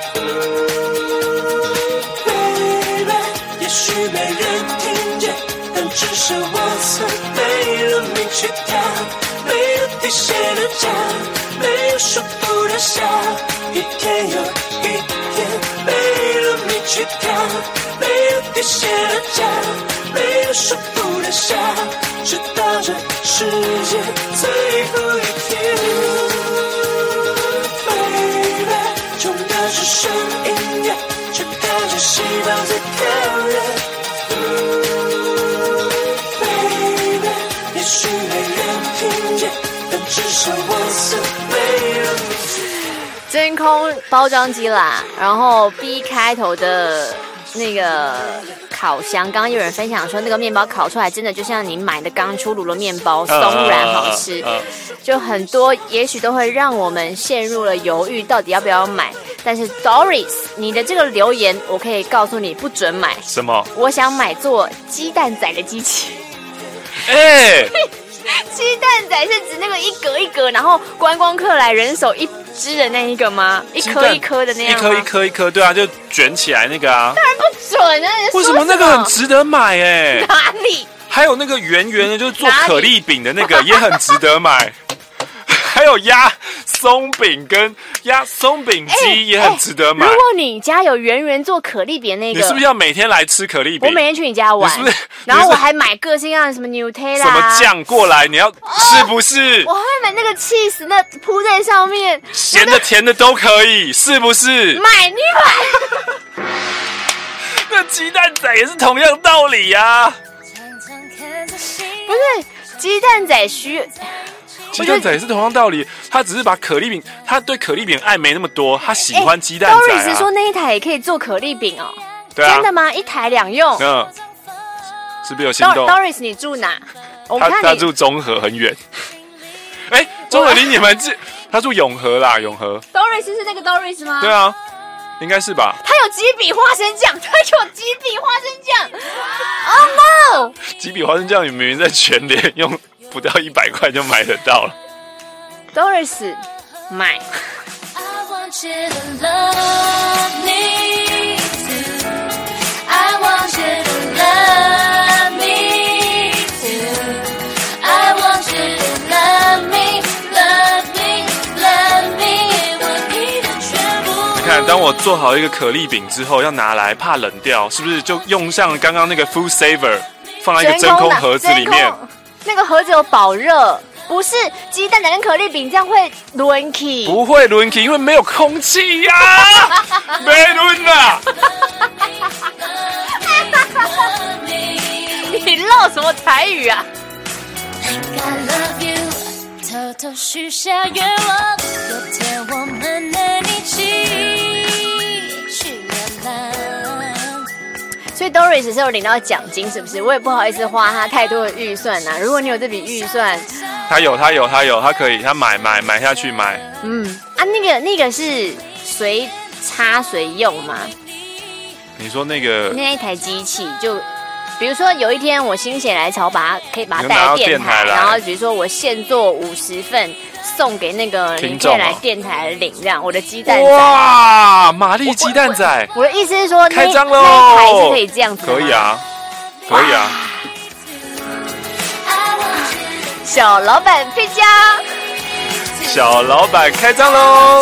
也许没人听见，但至少我曾没了名去跳，没有底线的讲，没有束缚的笑，一天又一天，没了名去跳，没有底线的讲，没有束缚的笑，直到这世界最后一天。Baby， 重的是声音乐，却看着细胞在跳跃。Baby， 也许没人听见，但至少我曾没人真空包装机啦，然后 B 开头的那个烤箱，刚刚有人分享说那个面包烤出来真的就像你买的刚出炉的面包，松软好吃。就很多也许都会让我们陷入了犹豫，到底要不要买。但是 Doris， 你的这个留言我可以告诉你，不准买。 什么？我想买做鸡蛋仔的机器。鸡蛋仔是指那个一格一格，然后观光客来人手一只的那一个吗？一颗一颗的那样吗？ 一颗，对啊，就卷起来那个啊。 当然不准啊！ 为什么那个很值得买？ 哪里？ 还有那个圆圆的，就是做可丽饼的那个也很值得买。还有压松饼跟压松饼机也很值得买。 如果你家有圆圆做可丽饼那个， 你是不是要每天来吃可丽饼？ 我每天去你家玩， 是不是？ 然后我还买各式各样的什么 Nutella 什么酱过来，你要是不是？ 我还会买那个 cheese， 那铺在上面， 咸的甜的都可以，是不是？ 买你买。 那鸡蛋仔也是同样道理啊。 不是鸡蛋仔鸡蛋仔也是同样道理，他只是把可丽饼，他对可丽饼爱没那么多，他喜欢鸡蛋仔啊。 Doris 说那一台也可以做可丽饼哦。 对啊。 真的吗？一台两用。 是不是有心动 ？Doris 你住哪？ 他住中和，很远。中和离你们近，他住永和啦，永和。 Doris 是那个 Doris 吗？ 对啊，应该是吧。 他有几笔花生酱，他有几笔花生酱。Oh no！ 几笔花生酱，你明明在全联用不到100块就买得到了。 Doris 买。 当我做好一个可丽饼之后，要拿来怕冷掉，是不是就用像刚刚那个 Food Saver 放在一个真空盒子里面？ 那个盒子有保热，不是鸡蛋仔跟可丽饼这样会轮起？ 不会轮起，因为没有空气呀，没轮啦。 你唠什么台语啊？ 偷偷许下愿望，有天我们能一起去流浪。 所以 Doris 是有领到奖金，是不是？我也不好意思花他太多的预算啊。如果你有这笔预算， 他有，他可以，他买下去买。 那个是随插随用吗？ 你说那个那一台机器就。比如说有一天我心血来潮，可以把它带来电台，然后比如说我现做50份送给那个你可以来电台领，这样我的鸡蛋仔。 哇，玛丽鸡蛋仔！ 我的意思是说， 开张喽， 那一台是可以这样子的。 可以啊，可以啊。 小老板飞家， 小老板开张喽！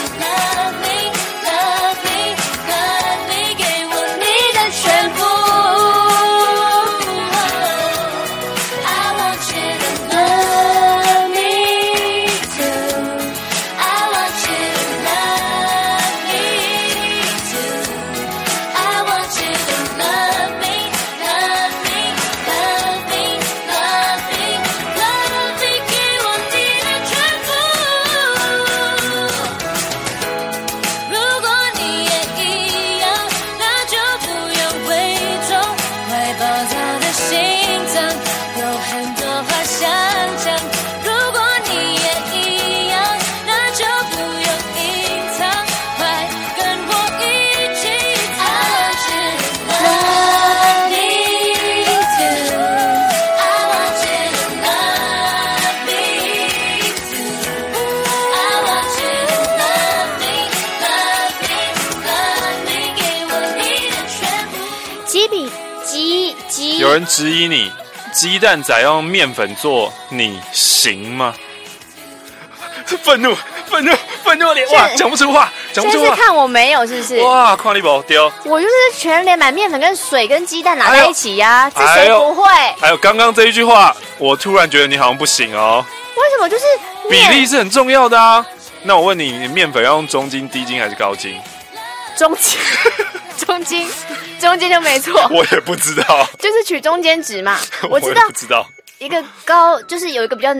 有人质疑你，鸡蛋仔用面粉做，你行吗？愤怒的脸，哇，讲不出话，讲不出话。 现在看我没有，是不是？ 哇，看你不丢。 我就是全脸买面粉跟水跟鸡蛋拿在一起呀、这谁不会？ 还有刚刚这一句话，我突然觉得你好像不行哦。 为什么？就是比例是很重要的啊。那我问你，你面粉要用中筋、低筋还是高筋？ 中筋就没错。 我也不知道， 就是取中间值嘛。我知道， 不知道一个高就是有一个比较，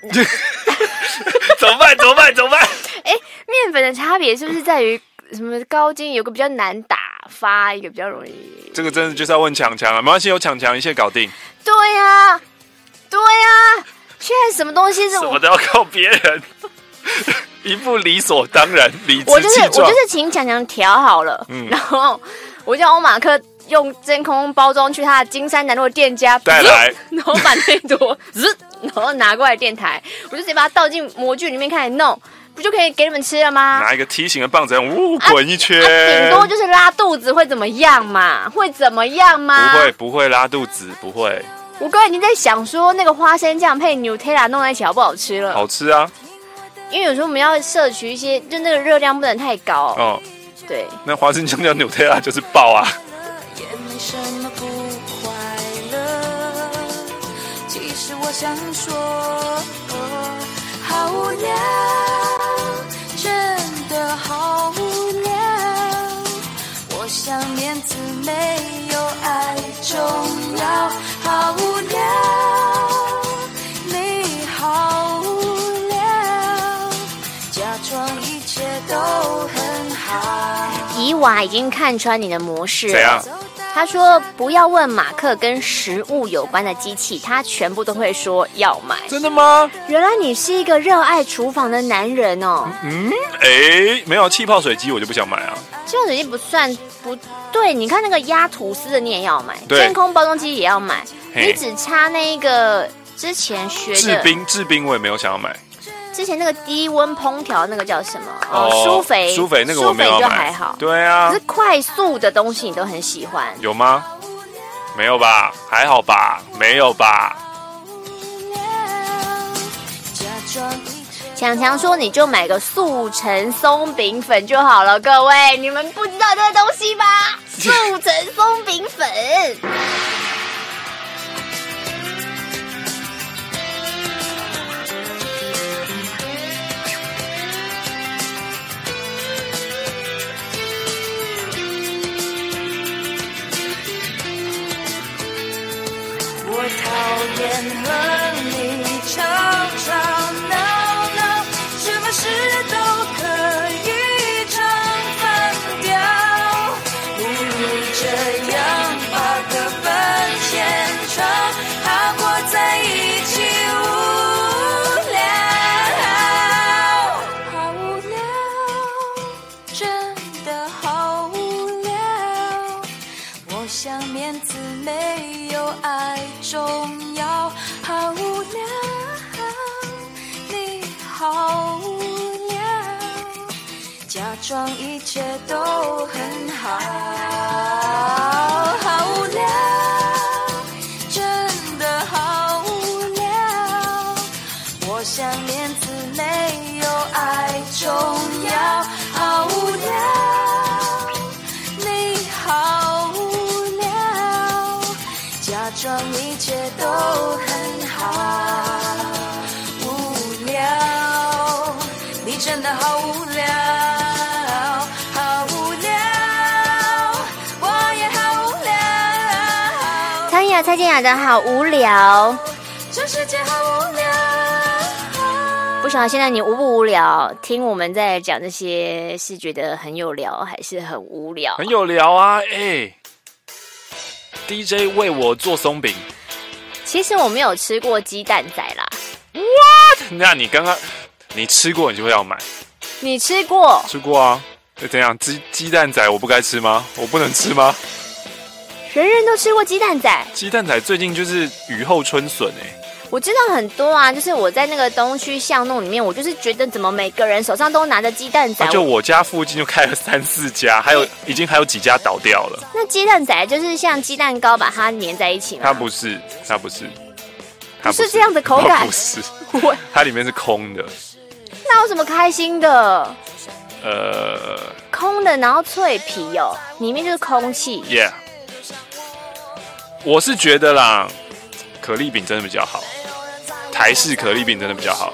怎么办？ 哎，面粉的差别是不是在于什么？高筋有个比较难打发，一个比较容易。 这个真的就是要问强强了，没关系，有强强一切搞定。 对呀、现在什么东西是什么都要靠别人。一副理所当然、理直气壮。 我就是请强强调好了，然后我叫欧马克用真空包装去他的金山南路的店家带来， 然后把那坨然后拿过来电台，我就直接把它倒进模具里面开始弄，不就可以给你们吃了吗？ 拿一个梯形的棒子，滚一圈， 顶多就是拉肚子，会怎么样嘛？会怎么样吗？ 不会拉肚子，不会。 我刚才已经在想说，那个花生酱配 Nutella 弄在一起好不好吃了？ 好吃啊。 因为有时候我们要摄取一些，就那个热量不能太高。 哦， 对。 那花生酱叫Nutella就是爆啊。 也没什么不快乐，其实我想说，好无聊，真的好无聊。我想面子没有爱重要，好无聊，你好无聊。假装一切都很好。 伊娃已经看穿你的模式了。 怎样？ 他说不要问马克跟食物有关的机器，他全部都会说要买。 真的吗？ 原来你是一个热爱厨房的男人哦。 没有气泡水机我就不想买啊。 气泡水机不算不对，你看那个压吐司的你也要买， 对， 真空包装机也要买，你只差那个之前学的制冰我也没有想要买。 之前那个低温烹调那个叫什么？舒肥那个我没有买， 就还好。 对啊， 可是快速的东西你都很喜欢。 有吗？没有吧？还好吧？没有吧？ 强强说你就买个速成松饼粉就好了，各位，你们不知道这个东西吧？速成松饼粉。 我讨厌和你吵吵闹闹，什么事都可以唱反调，不如这样把歌本献唱，好过在一起无聊，好无聊，真的好无聊，我想面子没有爱重要，好无聊，你好无聊，假装一切都很好，好无聊，真的好无聊， 想念字没有爱重要，好无聊，你好无聊，假装一切都很好，无聊，你真的好无聊，好无聊，我也好无聊。 苍雅蔡健雅的好无聊， 这世界好无聊。 不晓得现在你无不无聊？听我们在讲这些，是觉得很有聊，还是很无聊？ 很有聊啊！DJ 为我做松饼。 其实我没有吃过鸡蛋仔啦。 What？ 那你刚刚你吃过，你就会要买。 你吃过？ 吃过啊。怎样？鸡蛋仔我不该吃吗？我不能吃吗？ 人人都吃过鸡蛋仔。 鸡蛋仔最近就是雨后春笋我知道很多啊，就是我在那个东区巷弄里面，我就是觉得怎么每个人手上都拿着鸡蛋仔。 就我家附近就开了3、4家，已经有几家倒掉了。 那鸡蛋仔就是像鸡蛋糕把它粘在一起吗？ 它不是这样的口感。 不是，它里面是空的。 那有什么开心的？空的，然后脆皮哦，里面就是空气。 Yeah， 我是觉得啦，可丽饼真的比较好。台式可丽饼真的比较好。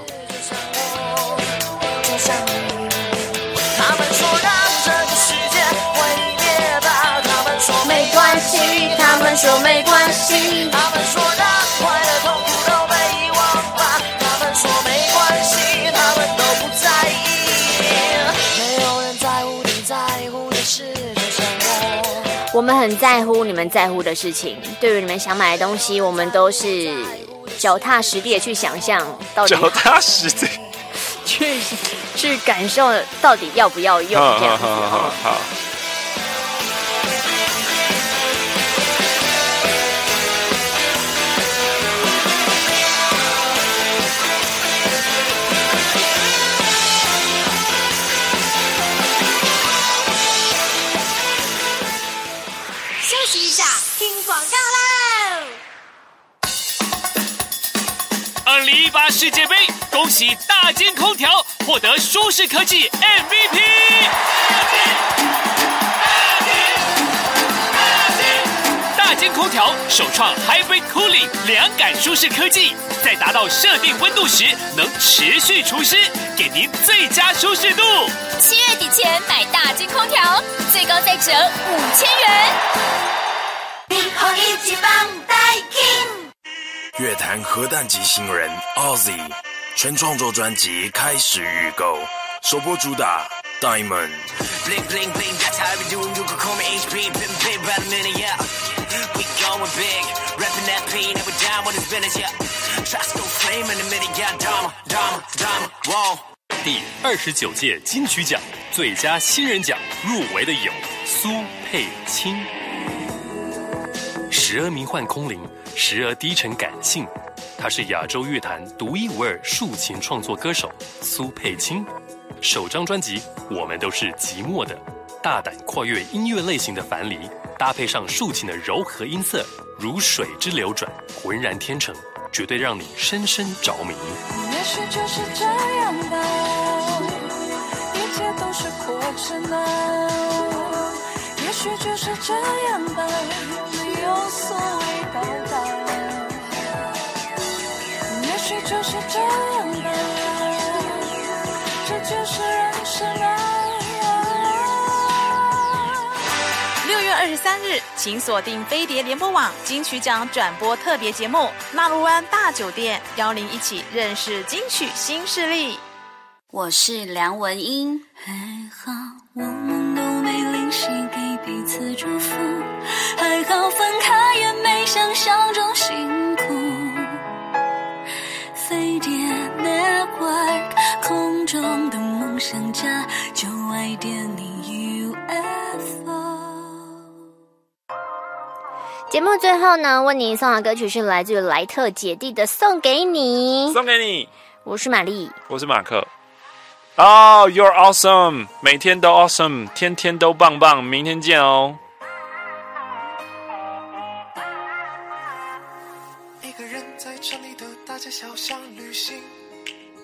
他们说让这个世界毁灭吧，他们说没关系，他们说没关系，他们说让快乐痛苦都被遗忘吧，他们说没关系，他们都不在意，没有人在乎你在乎的事，就像我们很在乎你们在乎的事情，对于你们想买的东西，我们都是脚踏实地的去想象，到底脚踏实地去感受到底要不要用这样子。 好。 休息一下，听广告喽。 2018世界杯，恭喜大金空调获得舒适科技 MVP。大金空调首创 Hybrid Cooling 凉感舒适科技，在达到设定温度时能持续除湿，给您最佳舒适度。 7月底前买大金空调，最高再折5000元。 你好，一起放大 King。 乐坛核弹级新人 Ozzy 全创作专辑开始预购，首播主打 Diamond。Bling bling bling, that's how we do. You can call me HP, been big about a minute, yeah. We going big, rapping that pain, and we down with this business, yeah. Shots go flame in a minute, yeah. Dama, whoa. 第29届金曲奖最佳新人奖入围的有苏佩青。时而迷幻空灵，时而低沉感性，她是亚洲乐坛独一无二竖琴创作歌手苏佩青。首张专辑《我们都是寂寞的》，大胆跨越音乐类型的樊篱，搭配上竖琴的柔和音色，如水之流转，浑然天成，绝对让你深深着迷。 也许就是这样吧，一切都是过程啊。也许就是这样吧，没有所谓报答。也许就是这样吧，这就是人生啊。 6月23日，请锁定飞碟联播网金曲奖转播特别节目《纳鲁湾大酒店》，邀您一起认识金曲新势力。 我是梁文音。还好我们都没临时给彼此祝福，还好分开也没想象中辛苦。飞碟 Network 空中的梦想家，就爱点你 UFO。 节目最后呢，为您送的歌曲是来自于莱特姐弟的《送给你》。 送给你。 我是玛丽， 我是马克。Oh, you're awesome！ 每天都 awesome， 天天都棒棒。明天见哦。 一个人在城里的大街小巷旅行，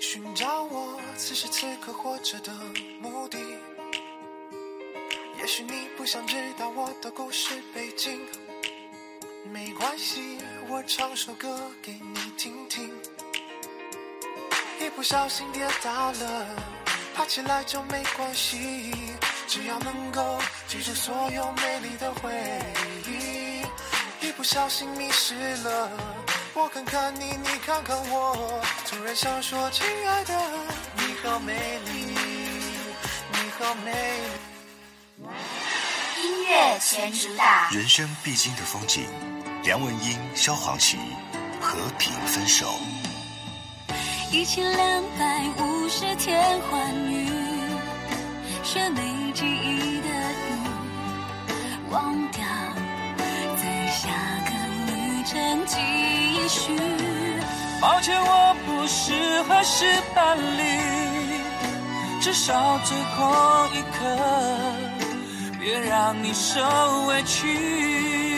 寻找我此时此刻活着的目的。也许你不想知道我的故事背景，没关系，我唱首歌给你听听。一不小心跌倒了，爬起来就没关系，只要能够记住所有美丽的回忆。一不小心迷失了，我看看你，你看看我，突然想说，亲爱的，你好美丽，你好美丽。 音乐全主打， 人生必经的风景，梁文音、萧煌奇，和平分手。 1250天欢愉，学没记忆的雨，忘掉，在下个旅程继续。 抱歉，我不适合是伴侣，至少最后一刻，别让你受委屈。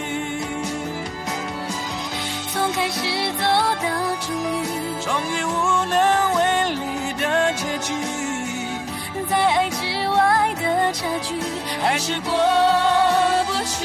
从开始走到终于无能为力的结局， 在爱之外的差距还是过不去，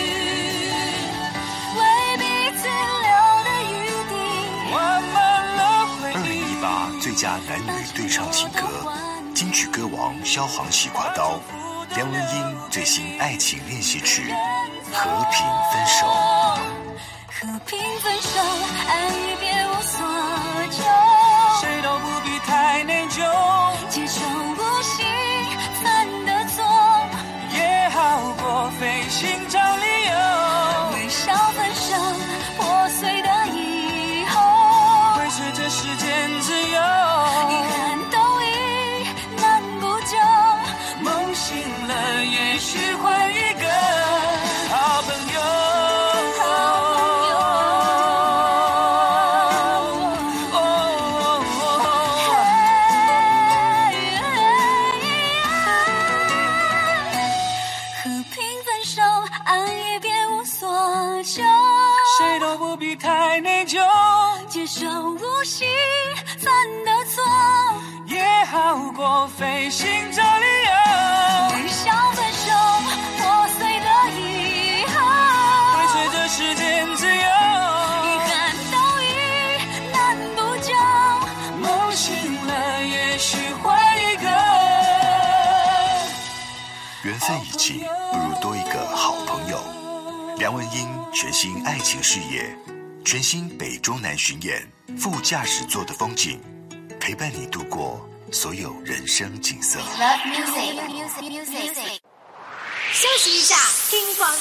为彼此留的余地完满了回忆。 2018最佳男女对唱情歌，金曲歌王萧煌奇挎刀，梁文音最新爱情练习曲《和平分手》。 和平分手，爱也别无所求， 谁都不必太内疚， 接受不行犯的错， 也好过费心找理由。 微笑分手，破碎的以后， 会随着时间自由， 遗憾都已难补救， 梦醒了，也许换一个好朋友。谁都不必太内疚， 接受无心犯的错， 也好过费心找理由。 微笑分手，破碎的以后， 会随着时间自由， 遗憾都已难补救， 梦醒了，也许换一个。 缘分已尽，不如多一个好朋友。梁文音全新爱情事业，全新北中南巡演，副驾驶座的风景，陪伴你度过所有人生景色。 Love music。休息一下，听广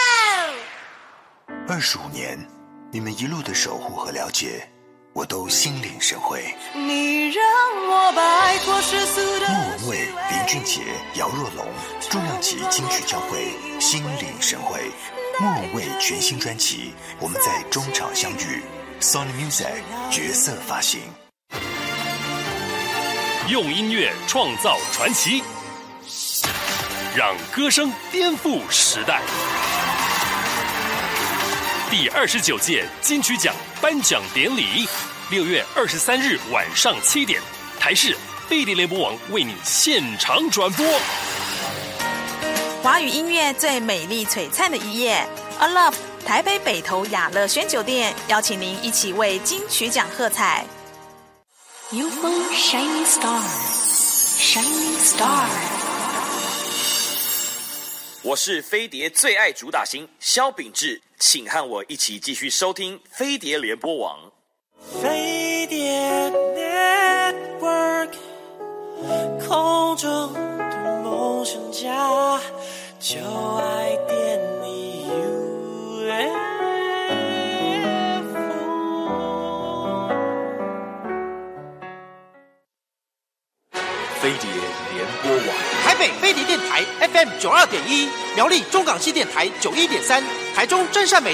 告喽。 25年，你们一路的守护和了解，我都心领神会。 你让我摆脱世俗的莫文蔚、林俊杰、姚若龙重量级金曲交汇，心领神会。莫文蔚全新专辑《我们在中场相遇》，Sony Music 角色发行。 用音乐创造传奇，让歌声颠覆时代。第29届金曲奖颁奖典礼，6月23日晚上7点，台视飞碟联播网为你现场转播。 华语音乐最美丽璀璨的一页 ，A Love 台北北投雅乐轩酒店邀请您一起为金曲奖喝彩。 You are shining star, shining star。 我是飞碟最爱主打星萧秉治，请和我一起继续收听飞碟联播网。 飞碟 Network， 空中的梦想家，就爱点你 UFO。 飞碟联播网，台北飞碟电台 FM 92.1，苗栗中港西电台91.3，台中真善美